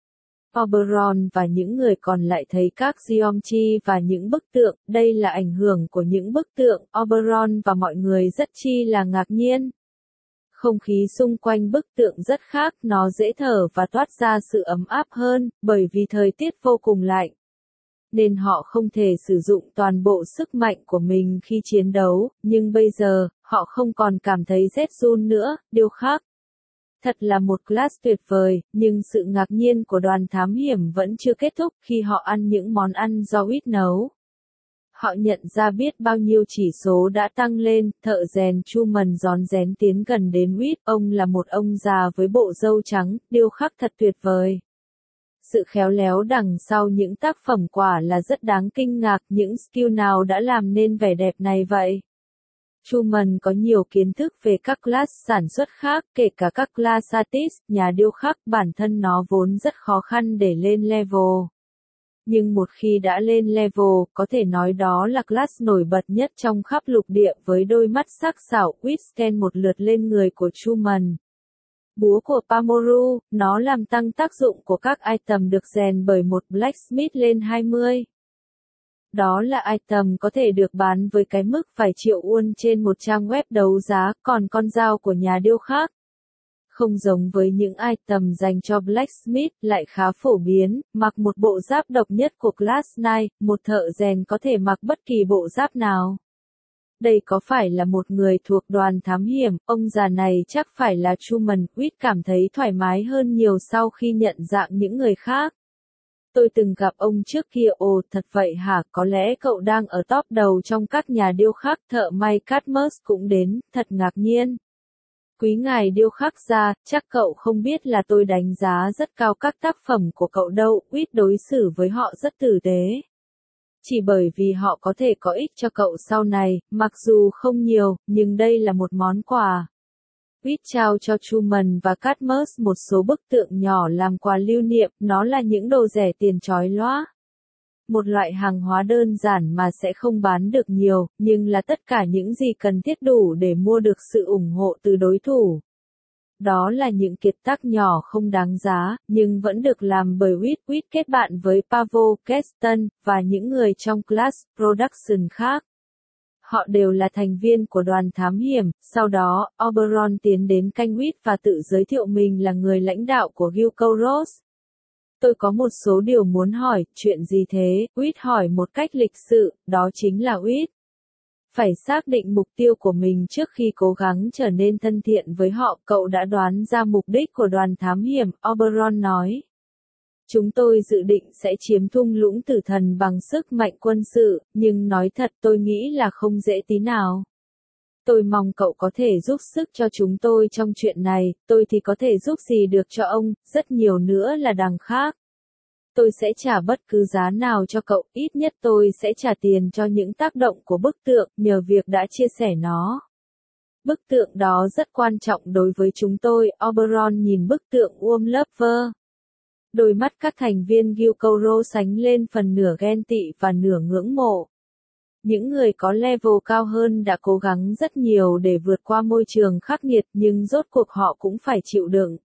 Oberon và những người còn lại thấy các Geometry và những bức tượng, đây là ảnh hưởng của những bức tượng, Oberon và mọi người rất chi là ngạc nhiên. Không khí xung quanh bức tượng rất khác, nó dễ thở và toát ra sự ấm áp hơn, bởi vì thời tiết vô cùng lạnh. Nên họ không thể sử dụng toàn bộ sức mạnh của mình khi chiến đấu, nhưng bây giờ, họ không còn cảm thấy rét run nữa, điêu khắc. Thật là một class tuyệt vời, nhưng sự ngạc nhiên của đoàn thám hiểm vẫn chưa kết thúc khi họ ăn những món ăn do Huyết nấu. Họ nhận ra biết bao nhiêu chỉ số đã tăng lên, thợ rèn Truman rón rén tiến gần đến Huyết, ông là một ông già với bộ râu trắng, điêu khắc thật tuyệt vời. Sự khéo léo đằng sau những tác phẩm quả là rất đáng kinh ngạc, những skill nào đã làm nên vẻ đẹp này vậy? Truman có nhiều kiến thức về các class sản xuất khác, kể cả các class artist, nhà điêu khắc, bản thân nó vốn rất khó khăn để lên level. Nhưng một khi đã lên level, có thể nói đó là class nổi bật nhất trong khắp lục địa với đôi mắt sắc sảo, Huyết scan một lượt lên người của Truman. Búa của Pamoru, nó làm tăng tác dụng của các item được rèn bởi một blacksmith lên 20. Đó là item có thể được bán với cái mức vài triệu won trên một trang web đấu giá, còn con dao của nhà điêu khắc. Không giống với những item dành cho blacksmith, lại khá phổ biến, mặc một bộ giáp độc nhất của Class 9, một thợ rèn có thể mặc bất kỳ bộ giáp nào. Đây có phải là một người thuộc đoàn thám hiểm, ông già này chắc phải là Truman, Huyết cảm thấy thoải mái hơn nhiều sau khi nhận dạng những người khác. Tôi từng gặp ông trước kia, ồ thật vậy hả, có lẽ cậu đang ở top đầu trong các nhà điêu khắc, thợ may Cadmus cũng đến, thật ngạc nhiên. Quý ngài điêu khắc gia, chắc cậu không biết là tôi đánh giá rất cao các tác phẩm của cậu đâu, Whit đối xử với họ rất tử tế. Chỉ bởi vì họ có thể có ích cho cậu sau này, mặc dù không nhiều, nhưng đây là một món quà. Whit trao cho Truman và Cadmus một số bức tượng nhỏ làm quà lưu niệm, nó là những đồ rẻ tiền chói lóa. Một loại hàng hóa đơn giản mà sẽ không bán được nhiều, nhưng là tất cả những gì cần thiết đủ để mua được sự ủng hộ từ đối thủ. Đó là những kiệt tác nhỏ không đáng giá, nhưng vẫn được làm bởi Whit. Whit kết bạn với Pavel Keston, và những người trong Class Production khác. Họ đều là thành viên của đoàn thám hiểm, sau đó, Oberon tiến đến canh Whit và tự giới thiệu mình là người lãnh đạo của Guilcoros. Tôi có một số điều muốn hỏi, chuyện gì thế? Whit hỏi một cách lịch sự, đó chính là Whit. Phải xác định mục tiêu của mình trước khi cố gắng trở nên thân thiện với họ, cậu đã đoán ra mục đích của đoàn thám hiểm, Oberon nói. Chúng tôi dự định sẽ chiếm thung lũng tử thần bằng sức mạnh quân sự, nhưng nói thật tôi nghĩ là không dễ tí nào. Tôi mong cậu có thể giúp sức cho chúng tôi trong chuyện này, tôi thì có thể giúp gì được cho ông, rất nhiều nữa là đằng khác. Tôi sẽ trả bất cứ giá nào cho cậu, ít nhất tôi sẽ trả tiền cho những tác động của bức tượng, nhờ việc đã chia sẻ nó. Bức tượng đó rất quan trọng đối với chúng tôi, Oberon nhìn bức tượng Lover. Đôi mắt các thành viên Guilcoros sánh lên phần nửa ghen tị và nửa ngưỡng mộ. Những người có level cao hơn đã cố gắng rất nhiều để vượt qua môi trường khắc nghiệt nhưng rốt cuộc họ cũng phải chịu đựng.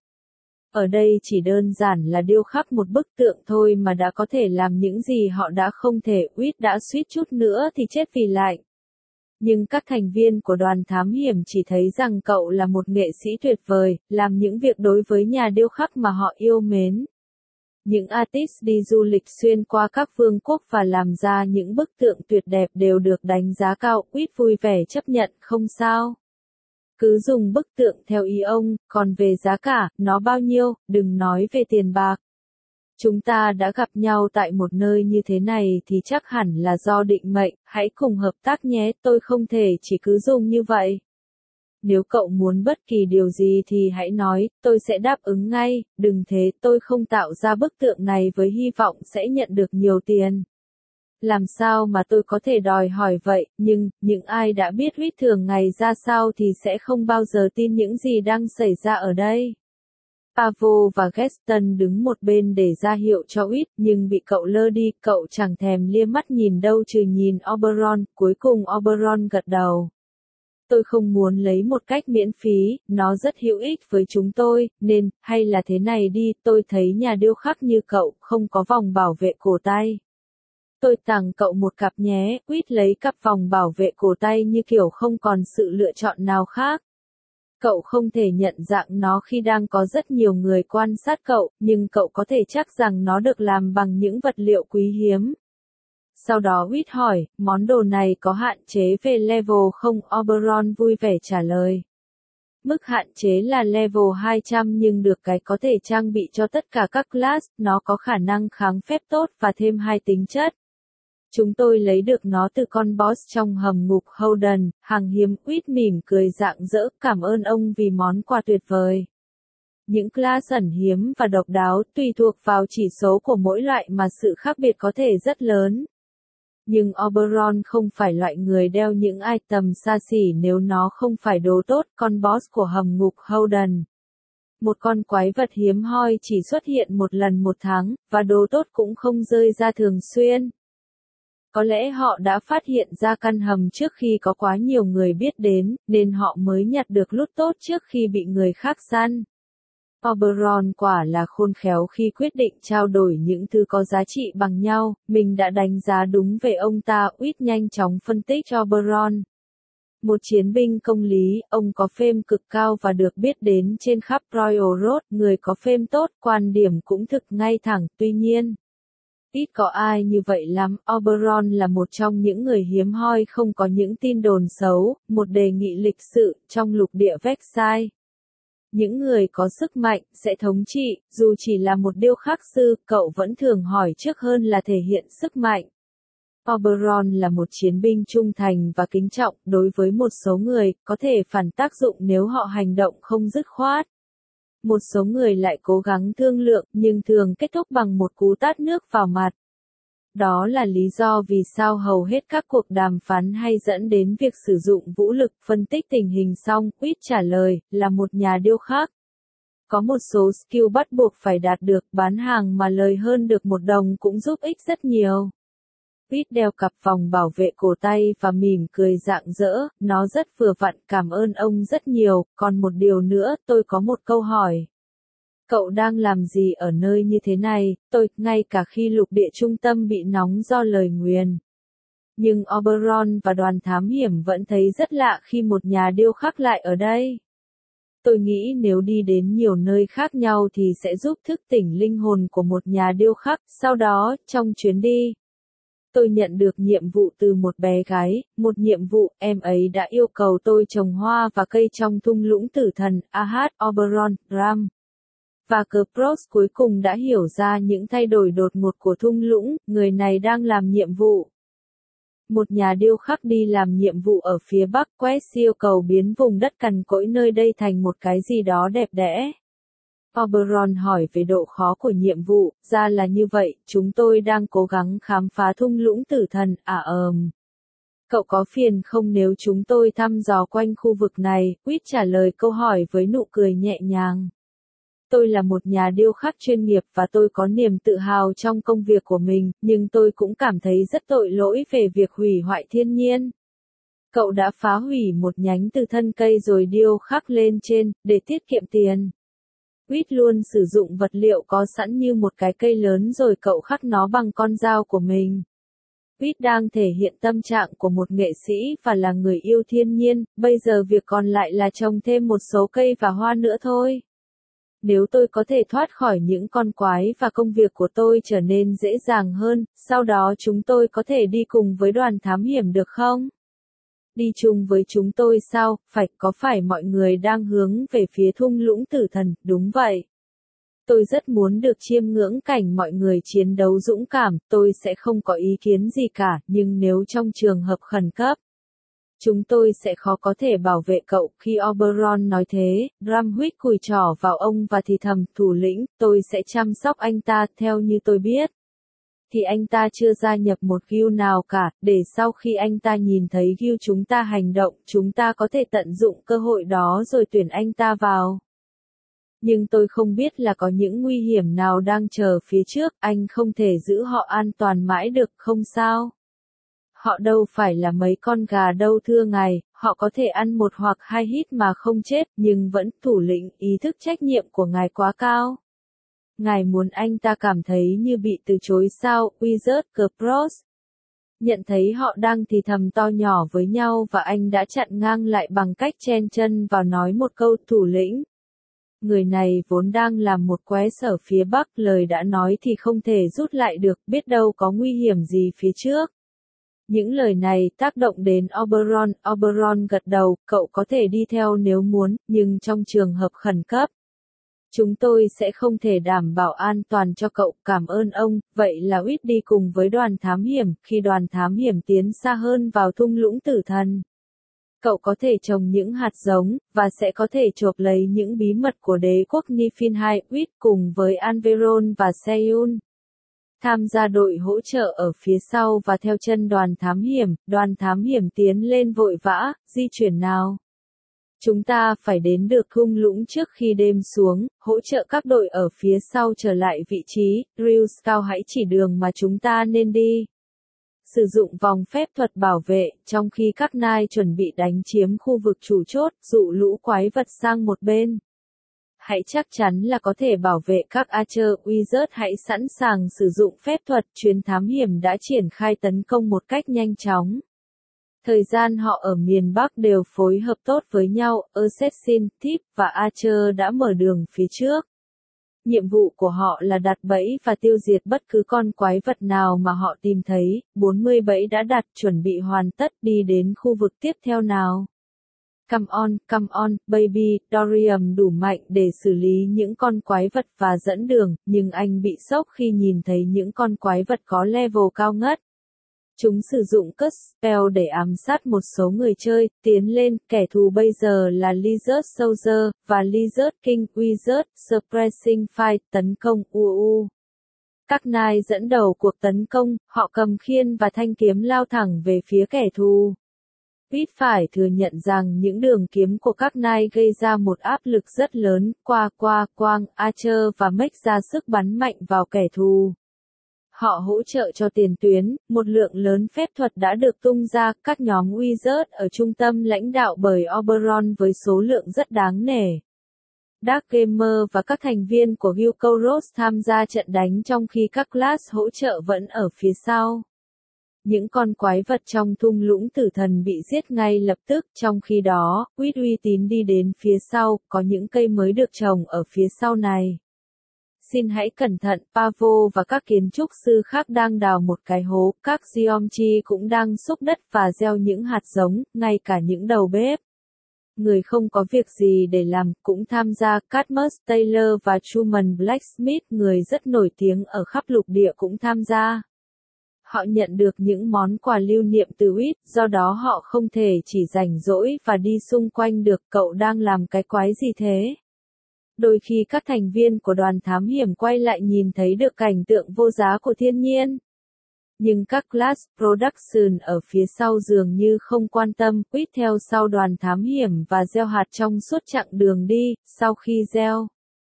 Ở đây chỉ đơn giản là điêu khắc một bức tượng thôi mà đã có thể làm những gì họ đã không thể, Whit đã suýt chút nữa thì chết vì lạnh. Nhưng các thành viên của đoàn thám hiểm chỉ thấy rằng cậu là một nghệ sĩ tuyệt vời, làm những việc đối với nhà điêu khắc mà họ yêu mến. Những artist đi du lịch xuyên qua các vương quốc và làm ra những bức tượng tuyệt đẹp đều được đánh giá cao, Whit vui vẻ chấp nhận, không sao. Cứ dùng bức tượng theo ý ông, còn về giá cả, nó bao nhiêu, đừng nói về tiền bạc. Chúng ta đã gặp nhau tại một nơi như thế này thì chắc hẳn là do định mệnh, hãy cùng hợp tác nhé, tôi không thể chỉ cứ dùng như vậy. Nếu cậu muốn bất kỳ điều gì thì hãy nói, tôi sẽ đáp ứng ngay, đừng thế, tôi không tạo ra bức tượng này với hy vọng sẽ nhận được nhiều tiền. Làm sao mà tôi có thể đòi hỏi vậy, nhưng, những ai đã biết Whit thường ngày ra sao thì sẽ không bao giờ tin những gì đang xảy ra ở đây. Pavel và Geston đứng một bên để ra hiệu cho Whit, nhưng bị cậu lơ đi, cậu chẳng thèm lia mắt nhìn đâu trừ nhìn Oberon, cuối cùng Oberon gật đầu. Tôi không muốn lấy một cách miễn phí, nó rất hữu ích với chúng tôi, nên, hay là thế này đi, tôi thấy nhà điêu khắc như cậu, không có vòng bảo vệ cổ tay. Tôi tặng cậu một cặp nhé, Whit lấy cặp vòng bảo vệ cổ tay như kiểu không còn sự lựa chọn nào khác. Cậu không thể nhận dạng nó khi đang có rất nhiều người quan sát cậu, nhưng cậu có thể chắc rằng nó được làm bằng những vật liệu quý hiếm. Sau đó Whit hỏi, món đồ này có hạn chế về level không? Oberon vui vẻ trả lời. Mức hạn chế là level 200 nhưng được cái có thể trang bị cho tất cả các class, nó có khả năng kháng phép tốt và thêm 2 tính chất. Chúng tôi lấy được nó từ con boss trong hầm ngục Holden, hàng hiếm. Whit mỉm cười rạng rỡ, cảm ơn ông vì món quà tuyệt vời. Những class ẩn hiếm và độc đáo tùy thuộc vào chỉ số của mỗi loại mà sự khác biệt có thể rất lớn. Nhưng Oberon không phải loại người đeo những item xa xỉ nếu nó không phải đồ tốt, con boss của hầm ngục Holden. Một con quái vật hiếm hoi chỉ xuất hiện một lần một tháng, và đồ tốt cũng không rơi ra thường xuyên. Có lẽ họ đã phát hiện ra căn hầm trước khi có quá nhiều người biết đến, nên họ mới nhặt được loot tốt trước khi bị người khác săn. Oberon quả là khôn khéo khi quyết định trao đổi những thứ có giá trị bằng nhau, mình đã đánh giá đúng về ông ta, Whit nhanh chóng phân tích cho Oberon. Một chiến binh công lý, ông có fame cực cao và được biết đến trên khắp Royal Road, người có fame tốt, quan điểm cũng thực ngay thẳng, tuy nhiên. Ít có ai như vậy lắm, Oberon là một trong những người hiếm hoi không có những tin đồn xấu, một đề nghị lịch sự, trong lục địa Versailles. Những người có sức mạnh, sẽ thống trị, dù chỉ là một điêu khắc sư, cậu vẫn thường hỏi trước hơn là thể hiện sức mạnh. Oberon là một chiến binh trung thành và kính trọng đối với một số người, có thể phản tác dụng nếu họ hành động không dứt khoát. Một số người lại cố gắng thương lượng nhưng thường kết thúc bằng một cú tát nước vào mặt. Đó là lý do vì sao hầu hết các cuộc đàm phán hay dẫn đến việc sử dụng vũ lực. Phân tích tình hình xong, Quýt trả lời, là một nhà điêu khắc. Có một số skill bắt buộc phải đạt được, bán hàng mà lời hơn được $1 cũng giúp ích rất nhiều. Quýt đeo cặp vòng bảo vệ cổ tay và mỉm cười rạng rỡ, nó rất vừa vặn, cảm ơn ông rất nhiều, còn một điều nữa, tôi có một câu hỏi. Cậu đang làm gì ở nơi như thế này, ngay cả khi lục địa trung tâm bị nóng do lời nguyền. Nhưng Oberon và đoàn thám hiểm vẫn thấy rất lạ khi một nhà điêu khắc lại ở đây. Tôi nghĩ nếu đi đến nhiều nơi khác nhau thì sẽ giúp thức tỉnh linh hồn của một nhà điêu khắc. Sau đó, trong chuyến đi, tôi nhận được nhiệm vụ từ một bé gái, một nhiệm vụ, em ấy đã yêu cầu tôi trồng hoa và cây trong thung lũng tử thần, Ahad, Oberon, Ram. Và Kepros cuối cùng đã hiểu ra những thay đổi đột ngột của thung lũng, người này đang làm nhiệm vụ. Một nhà điêu khắc đi làm nhiệm vụ ở phía bắc Quest yêu cầu biến vùng đất cằn cỗi nơi đây thành một cái gì đó đẹp đẽ. Oberon hỏi về độ khó của nhiệm vụ, ra là như vậy, chúng tôi đang cố gắng khám phá thung lũng tử thần, Cậu có phiền không nếu chúng tôi thăm dò quanh khu vực này, Quýt trả lời câu hỏi với nụ cười nhẹ nhàng. Tôi là một nhà điêu khắc chuyên nghiệp và tôi có niềm tự hào trong công việc của mình, nhưng tôi cũng cảm thấy rất tội lỗi về việc hủy hoại thiên nhiên. Cậu đã phá hủy một nhánh từ thân cây rồi điêu khắc lên trên, để tiết kiệm tiền. Quýt luôn sử dụng vật liệu có sẵn như một cái cây lớn rồi cậu khắc nó bằng con dao của mình. Quýt đang thể hiện tâm trạng của một nghệ sĩ và là người yêu thiên nhiên, bây giờ việc còn lại là trồng thêm một số cây và hoa nữa thôi. Nếu tôi có thể thoát khỏi những con quái và công việc của tôi trở nên dễ dàng hơn, sau đó chúng tôi có thể đi cùng với đoàn thám hiểm được không? Đi chung với chúng tôi sao, có phải mọi người đang hướng về phía thung lũng tử thần, đúng vậy. Tôi rất muốn được chiêm ngưỡng cảnh mọi người chiến đấu dũng cảm, tôi sẽ không có ý kiến gì cả, nhưng nếu trong trường hợp khẩn cấp, chúng tôi sẽ khó có thể bảo vệ cậu. Khi Oberon nói thế, Ram huých cùi trỏ vào ông và thì thầm, thủ lĩnh, tôi sẽ chăm sóc anh ta, theo như tôi biết. Thì anh ta chưa gia nhập một guild nào cả, để sau khi anh ta nhìn thấy guild chúng ta hành động, chúng ta có thể tận dụng cơ hội đó rồi tuyển anh ta vào. Nhưng tôi không biết là có những nguy hiểm nào đang chờ phía trước, anh không thể giữ họ an toàn mãi được, không sao? Họ đâu phải là mấy con gà đâu thưa ngài, họ có thể ăn một hoặc hai hít mà không chết, nhưng vẫn, thủ lĩnh, ý thức trách nhiệm của ngài quá cao. Ngài muốn anh ta cảm thấy như bị từ chối sao, Wizard Kepros. Nhận thấy họ đang thì thầm to nhỏ với nhau và anh đã chặn ngang lại bằng cách chen chân vào nói một câu, thủ lĩnh. Người này vốn đang làm một quest ở phía bắc, lời đã nói thì không thể rút lại được, biết đâu có nguy hiểm gì phía trước. Những lời này tác động đến Oberon, Oberon gật đầu, cậu có thể đi theo nếu muốn, nhưng trong trường hợp khẩn cấp, chúng tôi sẽ không thể đảm bảo an toàn cho cậu, cảm ơn ông. Vậy là Quýt đi cùng với đoàn thám hiểm, khi đoàn thám hiểm tiến xa hơn vào thung lũng tử thần. Cậu có thể trồng những hạt giống, và sẽ có thể chộp lấy những bí mật của đế quốc Niflheim. Quýt cùng với Anveron và Seiyun tham gia đội hỗ trợ ở phía sau và theo chân đoàn thám hiểm tiến lên vội vã, di chuyển nào. Chúng ta phải đến được thung lũng trước khi đêm xuống, hỗ trợ các đội ở phía sau trở lại vị trí, Real Scout hãy chỉ đường mà chúng ta nên đi. Sử dụng vòng phép thuật bảo vệ, trong khi các nai chuẩn bị đánh chiếm khu vực chủ chốt, dụ lũ quái vật sang một bên. Hãy chắc chắn là có thể bảo vệ các Archer, Wizard hãy sẵn sàng sử dụng phép thuật, chuyến thám hiểm đã triển khai tấn công một cách nhanh chóng. Thời gian họ ở miền Bắc đều phối hợp tốt với nhau, Assassin, Thief và Archer đã mở đường phía trước. Nhiệm vụ của họ là đặt bẫy và tiêu diệt bất cứ con quái vật nào mà họ tìm thấy, 40 bẫy đã đặt, chuẩn bị hoàn tất, đi đến khu vực tiếp theo nào. Come on, baby, Dorian đủ mạnh để xử lý những con quái vật và dẫn đường, nhưng anh bị sốc khi nhìn thấy những con quái vật có level cao ngất. Chúng sử dụng Curse Spell để ám sát một số người chơi, tiến lên, kẻ thù bây giờ là Lizard Soldier, và Lizard King Wizard, Suppressing Fight, tấn công UU. Các Knight dẫn đầu cuộc tấn công, họ cầm khiên và thanh kiếm lao thẳng về phía kẻ thù. Pete phải thừa nhận rằng những đường kiếm của các Knight gây ra một áp lực rất lớn, quang, Archer và Mech ra sức bắn mạnh vào kẻ thù. Họ hỗ trợ cho tiền tuyến, một lượng lớn phép thuật đã được tung ra, các nhóm Wizard ở trung tâm lãnh đạo bởi Oberon với số lượng rất đáng nể. Dark Gamer và các thành viên của Guild Kouros tham gia trận đánh trong khi các class hỗ trợ vẫn ở phía sau. Những con quái vật trong thung lũng tử thần bị giết ngay lập tức, trong khi đó, Quýt uy tín đi đến phía sau, có những cây mới được trồng ở phía sau này. Xin hãy cẩn thận, Pavo và các kiến trúc sư khác đang đào một cái hố, các Geomchi cũng đang xúc đất và gieo những hạt giống, ngay cả những đầu bếp. Người không có việc gì để làm, cũng tham gia, Cadmus Taylor và Truman Blacksmith, người rất nổi tiếng ở khắp lục địa cũng tham gia. Họ nhận được những món quà lưu niệm từ Quýt, do đó họ không thể chỉ rảnh rỗi và đi xung quanh được. Cậu đang làm cái quái gì thế? Đôi khi các thành viên của đoàn thám hiểm quay lại nhìn thấy được cảnh tượng vô giá của thiên nhiên. Nhưng các Class Production ở phía sau dường như không quan tâm, Quýt theo sau đoàn thám hiểm và gieo hạt trong suốt chặng đường đi, sau khi gieo.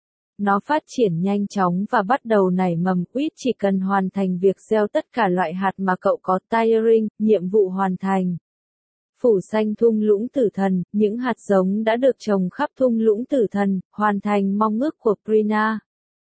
Nó phát triển nhanh chóng và bắt đầu nảy mầm. Quýt chỉ cần hoàn thành việc gieo tất cả loại hạt mà cậu có. Tiring, nhiệm vụ hoàn thành. Phủ xanh thung lũng tử thần, những hạt giống đã được trồng khắp thung lũng tử thần, hoàn thành mong ước của Prina.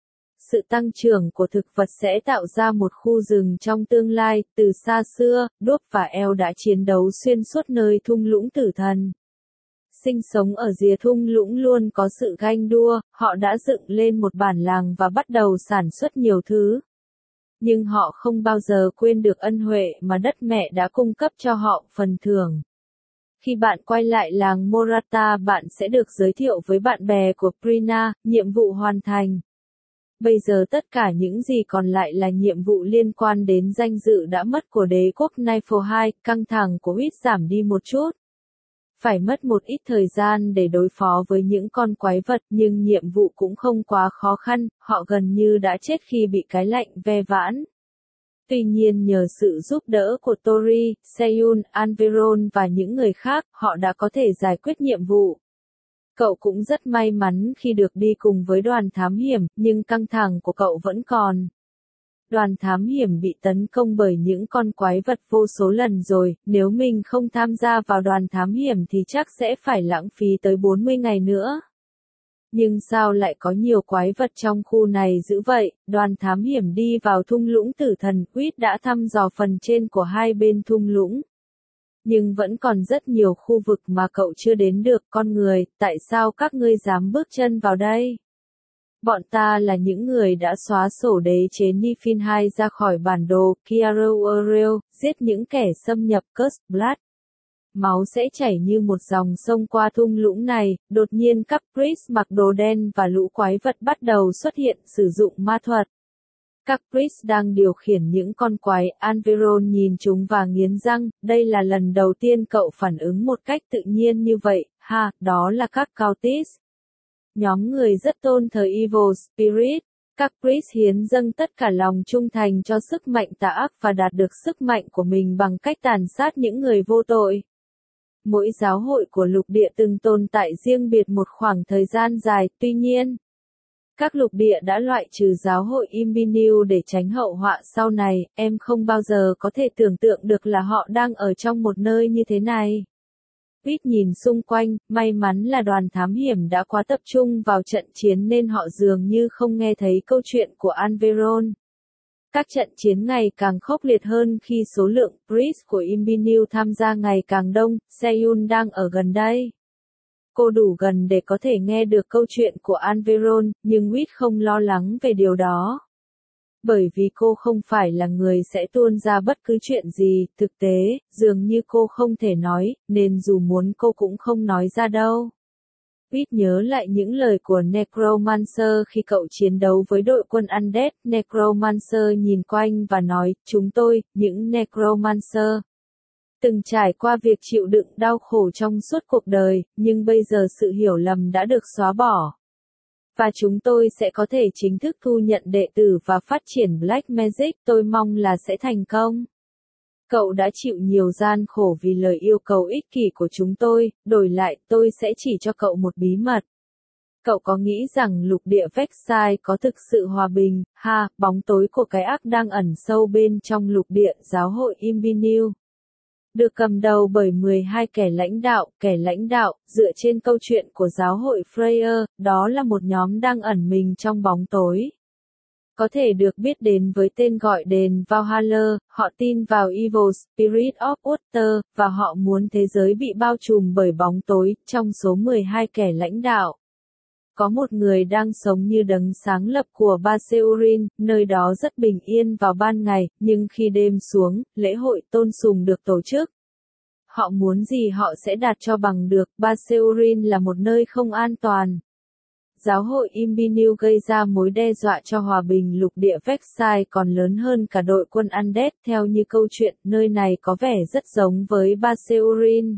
Sự tăng trưởng của thực vật sẽ tạo ra một khu rừng trong tương lai. Từ xa xưa, Đốp và Eo đã chiến đấu xuyên suốt nơi thung lũng tử thần. Sinh sống ở rìa thung lũng luôn có sự ganh đua, họ đã dựng lên một bản làng và bắt đầu sản xuất nhiều thứ. Nhưng họ không bao giờ quên được ân huệ mà đất mẹ đã cung cấp cho họ, phần thưởng. Khi bạn quay lại làng Morata, bạn sẽ được giới thiệu với bạn bè của Prina, nhiệm vụ hoàn thành. Bây giờ tất cả những gì còn lại là nhiệm vụ liên quan đến danh dự đã mất của đế quốc Niflheim. Căng thẳng của Quýt giảm đi một chút. Phải mất một ít thời gian để đối phó với những con quái vật, nhưng nhiệm vụ cũng không quá khó khăn, họ gần như đã chết khi bị cái lạnh ve vãn. Tuy nhiên nhờ sự giúp đỡ của Tori, Seyun, Anveron và những người khác, họ đã có thể giải quyết nhiệm vụ. Cậu cũng rất may mắn khi được đi cùng với đoàn thám hiểm, nhưng căng thẳng của cậu vẫn còn. Đoàn thám hiểm bị tấn công bởi những con quái vật vô số lần rồi, nếu mình không tham gia vào đoàn thám hiểm thì chắc sẽ phải lãng phí tới 40 ngày nữa. Nhưng sao lại có nhiều quái vật trong khu này dữ vậy? Đoàn thám hiểm đi vào thung lũng tử thần. Quýt đã thăm dò phần trên của hai bên thung lũng. Nhưng vẫn còn rất nhiều khu vực mà cậu chưa đến được. Con người, tại sao các ngươi dám bước chân vào đây? Bọn ta là những người đã xóa sổ đế chế Niflheim ra khỏi bản đồ. Kiaro Uriel, giết những kẻ xâm nhập Curse Blood. Máu sẽ chảy như một dòng sông qua thung lũng này. Đột nhiên các priest mặc đồ đen và lũ quái vật bắt đầu xuất hiện, sử dụng ma thuật. Các priest đang điều khiển những con quái. Anveron nhìn chúng và nghiến răng. Đây là lần đầu tiên cậu phản ứng một cách tự nhiên như vậy. Ha, đó là các cultists. Nhóm người rất tôn thờ Evil Spirit. Các priest hiến dâng tất cả lòng trung thành cho sức mạnh tà ác và đạt được sức mạnh của mình bằng cách tàn sát những người vô tội. Mỗi giáo hội của lục địa từng tồn tại riêng biệt một khoảng thời gian dài, tuy nhiên, các lục địa đã loại trừ giáo hội Imbinu để tránh hậu họa sau này. Em không bao giờ có thể tưởng tượng được là họ đang ở trong một nơi như thế này. Quýt nhìn xung quanh, may mắn là đoàn thám hiểm đã quá tập trung vào trận chiến nên họ dường như không nghe thấy câu chuyện của Anveron. Các trận chiến ngày càng khốc liệt hơn khi số lượng priest của Imbinu tham gia ngày càng đông. Seyun đang ở gần đây. Cô đủ gần để có thể nghe được câu chuyện của Anveron, nhưng Quýt không lo lắng về điều đó. Bởi vì cô không phải là người sẽ tuôn ra bất cứ chuyện gì, thực tế, dường như cô không thể nói, nên dù muốn cô cũng không nói ra đâu. Pete nhớ lại những lời của Necromancer khi cậu chiến đấu với đội quân Undead. Necromancer nhìn quanh và nói, chúng tôi, những Necromancer, từng trải qua việc chịu đựng đau khổ trong suốt cuộc đời, nhưng bây giờ sự hiểu lầm đã được xóa bỏ. Và chúng tôi sẽ có thể chính thức thu nhận đệ tử và phát triển Black Magic, tôi mong là sẽ thành công. Cậu đã chịu nhiều gian khổ vì lời yêu cầu ích kỷ của chúng tôi, đổi lại tôi sẽ chỉ cho cậu một bí mật. Cậu có nghĩ rằng lục địa Vexai có thực sự hòa bình, ha, bóng tối của cái ác đang ẩn sâu bên trong lục địa giáo hội Imbinil. Được cầm đầu bởi 12 kẻ lãnh đạo, dựa trên câu chuyện của giáo hội Freyr, đó là một nhóm đang ẩn mình trong bóng tối. Có thể được biết đến với tên gọi đền Valhalla, họ tin vào Evil Spirit of Water, và họ muốn thế giới bị bao trùm bởi bóng tối, trong số 12 kẻ lãnh đạo. Có một người đang sống như đấng sáng lập của Baseurin, nơi đó rất bình yên vào ban ngày, nhưng khi đêm xuống, lễ hội tôn sùng được tổ chức. Họ muốn gì họ sẽ đạt cho bằng được, Baseurin là một nơi không an toàn. Giáo hội Imbinil gây ra mối đe dọa cho hòa bình lục địa Vexai còn lớn hơn cả đội quân Undead, theo như câu chuyện, nơi này có vẻ rất giống với Baseurin.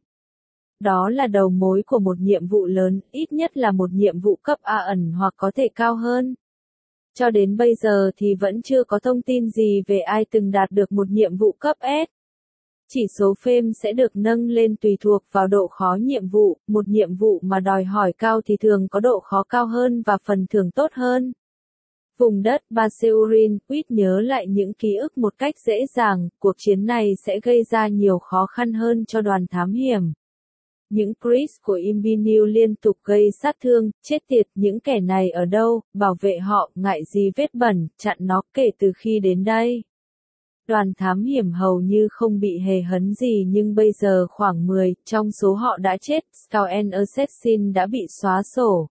Đó là đầu mối của một nhiệm vụ lớn, ít nhất là một nhiệm vụ cấp A ẩn hoặc có thể cao hơn. Cho đến bây giờ thì vẫn chưa có thông tin gì về ai từng đạt được một nhiệm vụ cấp S. Chỉ số phêm sẽ được nâng lên tùy thuộc vào độ khó nhiệm vụ, một nhiệm vụ mà đòi hỏi cao thì thường có độ khó cao hơn và phần thưởng tốt hơn. Vùng đất Baseurin, Pete nhớ lại những ký ức một cách dễ dàng, cuộc chiến này sẽ gây ra nhiều khó khăn hơn cho đoàn thám hiểm. Những priest của Imbinil liên tục gây sát thương, chết tiệt, những kẻ này ở đâu, bảo vệ họ, ngại gì vết bẩn, chặn nó kể từ khi đến đây. Đoàn thám hiểm hầu như không bị hề hấn gì nhưng bây giờ khoảng 10 trong số họ đã chết, Scout and Assassin đã bị xóa sổ.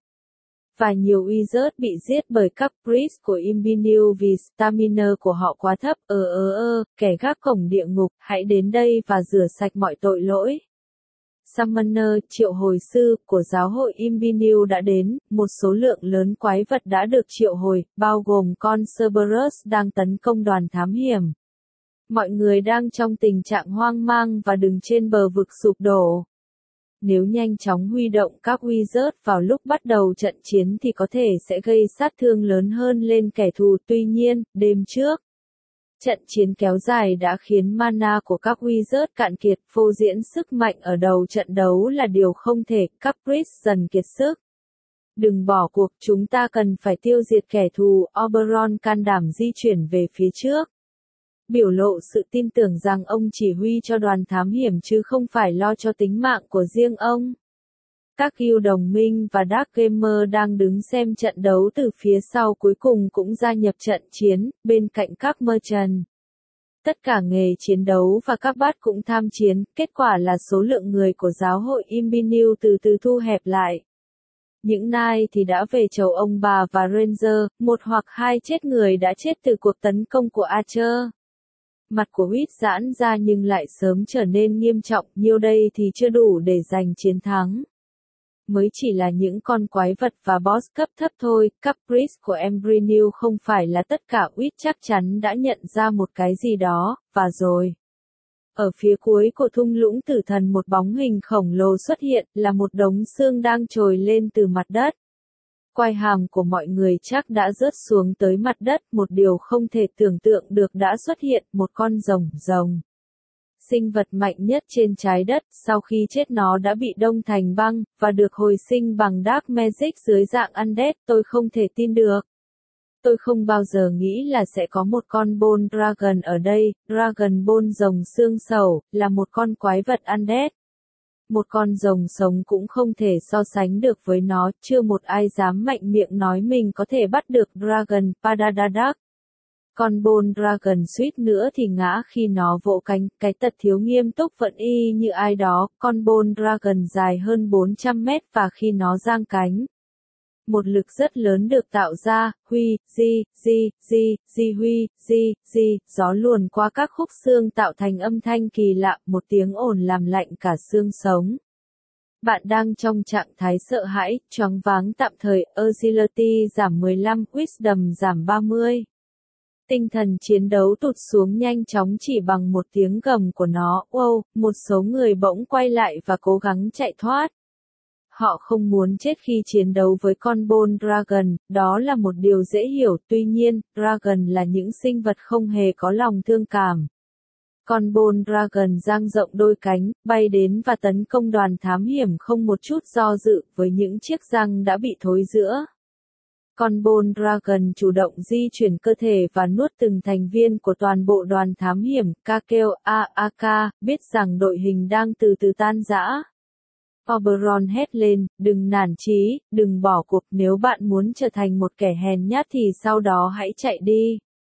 Và nhiều wizard bị giết bởi các priest của Imbinil vì stamina của họ quá thấp. Kẻ gác cổng địa ngục, hãy đến đây và rửa sạch mọi tội lỗi. Summoner, triệu hồi sư, của giáo hội Imbinil đã đến, một số lượng lớn quái vật đã được triệu hồi, bao gồm con Cerberus đang tấn công đoàn thám hiểm. Mọi người đang trong tình trạng hoang mang và đứng trên bờ vực sụp đổ. Nếu nhanh chóng huy động các wizard vào lúc bắt đầu trận chiến thì có thể sẽ gây sát thương lớn hơn lên kẻ thù. Tuy nhiên, đêm trước, trận chiến kéo dài đã khiến mana của các wizard cạn kiệt, phô diễn sức mạnh ở đầu trận đấu là điều không thể, các priest dần kiệt sức. Đừng bỏ cuộc, chúng ta cần phải tiêu diệt kẻ thù, Oberon can đảm di chuyển về phía trước. Biểu lộ sự tin tưởng rằng ông chỉ huy cho đoàn thám hiểm chứ không phải lo cho tính mạng của riêng ông. Các guild đồng minh và Dark Gamer đang đứng xem trận đấu từ phía sau cuối cùng cũng gia nhập trận chiến, bên cạnh các merchant. Tất cả nghề chiến đấu và các bát cũng tham chiến, kết quả là số lượng người của giáo hội Imbinil từ từ thu hẹp lại. Những nai thì đã về chầu ông bà và Ranger, một hoặc hai chết người đã chết từ cuộc tấn công của Archer. Mặt của Huýt giãn ra nhưng lại sớm trở nên nghiêm trọng, nhiêu đây thì chưa đủ để giành chiến thắng. Mới chỉ là những con quái vật và boss cấp thấp thôi, các priest của Imbinil không phải là tất cả. Huýt chắc chắn đã nhận ra một cái gì đó, và rồi. Ở phía cuối của thung lũng tử thần một bóng hình khổng lồ xuất hiện, là một đống xương đang trồi lên từ mặt đất. Quai hàm của mọi người chắc đã rớt xuống tới mặt đất, một điều không thể tưởng tượng được đã xuất hiện, một con rồng. Sinh vật mạnh nhất trên trái đất, sau khi chết nó đã bị đông thành băng, và được hồi sinh bằng Dark Magic dưới dạng Undead, tôi không thể tin được. Tôi không bao giờ nghĩ là sẽ có một con Bone Dragon ở đây, Dragon Bone rồng xương sầu, là một con quái vật Undead. Một con rồng sống cũng không thể so sánh được với nó, chưa một ai dám mạnh miệng nói mình có thể bắt được Dragon Padadadak. Con Bone Dragon suýt nữa thì ngã khi nó vỗ cánh, cái tật thiếu nghiêm túc vẫn y như ai đó, con Bone Dragon dài hơn 400 mét và khi nó giang cánh. Một lực rất lớn được tạo ra, gió luồn qua các khúc xương tạo thành âm thanh kỳ lạ, một tiếng ồn làm lạnh cả xương sống. Bạn đang trong trạng thái sợ hãi, choáng váng tạm thời, agility giảm 15, wisdom giảm 30. Tinh thần chiến đấu tụt xuống nhanh chóng chỉ bằng một tiếng gầm của nó. Wow, một số người bỗng quay lại và cố gắng chạy thoát. Họ không muốn chết khi chiến đấu với con Bone Dragon, đó là một điều dễ hiểu, tuy nhiên, Dragon là những sinh vật không hề có lòng thương cảm. Con Bone Dragon dang rộng đôi cánh, bay đến và tấn công đoàn thám hiểm không một chút do dự, với những chiếc răng đã bị thối rữa. Con Bone Dragon chủ động di chuyển cơ thể và nuốt từng thành viên của toàn bộ đoàn thám hiểm. Kakeo Aaka biết rằng đội hình đang từ từ tan rã. Oberon hét lên, đừng nản chí, đừng bỏ cuộc, nếu bạn muốn trở thành một kẻ hèn nhát thì sau đó hãy chạy đi.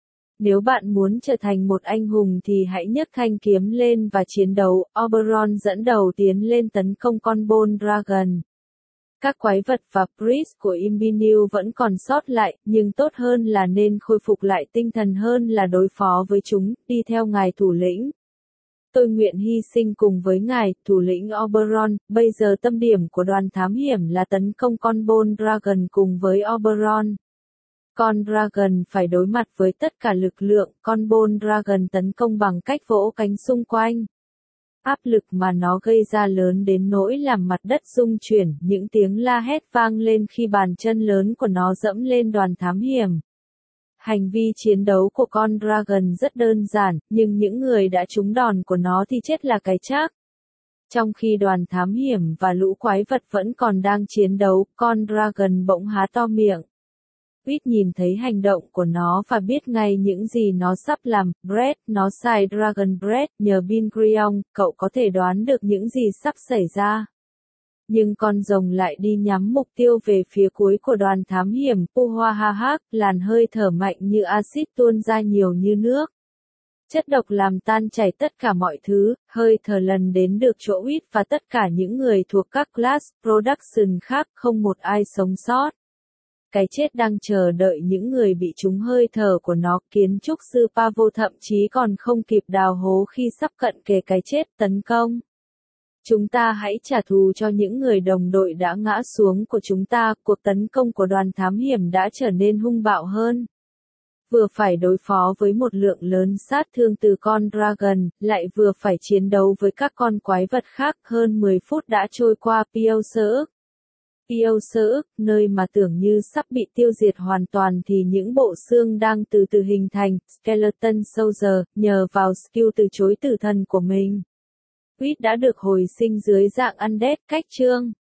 Nếu bạn muốn trở thành một anh hùng thì hãy nhấc thanh kiếm lên và chiến đấu. Oberon dẫn đầu tiến lên tấn công con Bone Dragon. Các quái vật và priest của Imbiniu vẫn còn sót lại, nhưng tốt hơn là nên khôi phục lại tinh thần hơn là đối phó với chúng, đi theo ngài thủ lĩnh. Tôi nguyện hy sinh cùng với ngài, thủ lĩnh Oberon, bây giờ tâm điểm của đoàn thám hiểm là tấn công con Bone Dragon cùng với Oberon. Con Dragon phải đối mặt với tất cả lực lượng, con Bone Dragon tấn công bằng cách vỗ cánh xung quanh. Áp lực mà nó gây ra lớn đến nỗi làm mặt đất rung chuyển, những tiếng la hét vang lên khi bàn chân lớn của nó dẫm lên đoàn thám hiểm. Hành vi chiến đấu của con Dragon rất đơn giản, nhưng những người đã trúng đòn của nó thì chết là cái chắc. Trong khi đoàn thám hiểm và lũ quái vật vẫn còn đang chiến đấu, con Dragon bỗng há to miệng. Reed nhìn thấy hành động của nó và biết ngay những gì nó sắp làm. Brett, nó xài Dragon Breath, nhờ Bin Griong, cậu có thể đoán được những gì sắp xảy ra. Nhưng con rồng lại đi nhắm mục tiêu về phía cuối của đoàn thám hiểm. Puahahak, làn hơi thở mạnh như axit tuôn ra nhiều như nước. Chất độc làm tan chảy tất cả mọi thứ, hơi thở lần đến được chỗ Reed và tất cả những người thuộc các class production khác, không một ai sống sót. Cái chết đang chờ đợi những người bị trúng hơi thở của nó. Kiến trúc sư Pavo thậm chí còn không kịp đào hố khi sắp cận kề cái chết. Tấn công. Chúng ta hãy trả thù cho những người đồng đội đã ngã xuống của chúng ta. Cuộc tấn công của đoàn thám hiểm đã trở nên hung bạo hơn. Vừa phải đối phó với một lượng lớn sát thương từ con Dragon, lại vừa phải chiến đấu với các con quái vật khác. Hơn 10 phút đã trôi qua. Piauser, nơi mà tưởng như sắp bị tiêu diệt hoàn toàn thì những bộ xương đang từ từ hình thành. Skeleton Soldier, nhờ vào skill từ chối tử thần của mình. Reed đã được hồi sinh dưới dạng undead. Cách chương